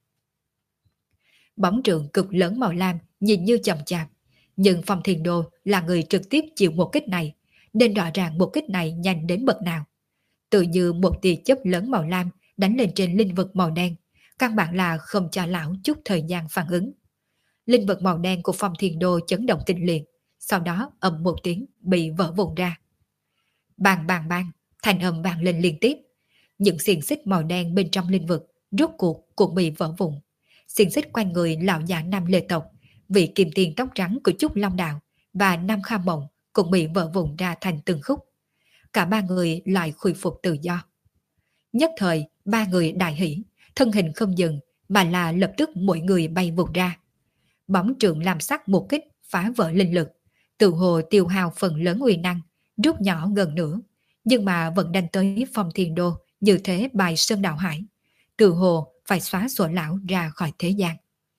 Bóng trượng cực lớn màu lam nhìn như chậm chạp, nhưng Phong Thiền Đô là người trực tiếp chịu một kích này, nên rõ ràng một kích này nhanh đến bậc nào. Tự như một tia chớp lớn màu lam đánh lên trên linh vực màu đen, căn bản là không cho lão chút thời gian phản ứng. Linh vực màu đen của Phong Thiền Đô chấn động tinh liệt, sau đó ầm một tiếng bị vỡ vụn ra. Bang bang bang, thành âm vang lên liên tiếp. Những xiềng xích màu đen bên trong linh vực rốt cuộc cũng bị vỡ vụn. Xiềng xích quanh người lão già Nam Lê tộc, vị kim tiền tóc trắng của Trúc Long Đạo và Nam Kha Mộng cũng bị vỡ vụn ra thành từng khúc. Cả ba người lại khôi phục tự do. Nhất thời, ba người đại hỉ, thân hình không dừng mà là lập tức mỗi người bay vụt ra. Bóng trượng làm sắc một kích phá vỡ linh lực, tự hồ tiêu hao phần lớn uy năng, rút nhỏ gần nửa, nhưng mà vẫn đánh tới Phong Thiền Đô như thế bài sơn đạo hải, tự hồ phải xóa sổ lão ra khỏi thế gian.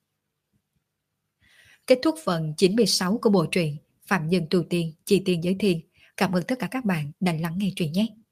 Kết thúc phần chín mươi sáu của bộ truyện Phạm Nhân Tu Tiên Chi Tiên Giới Thiên. Cảm ơn tất cả các bạn đã lắng nghe truyện nhé.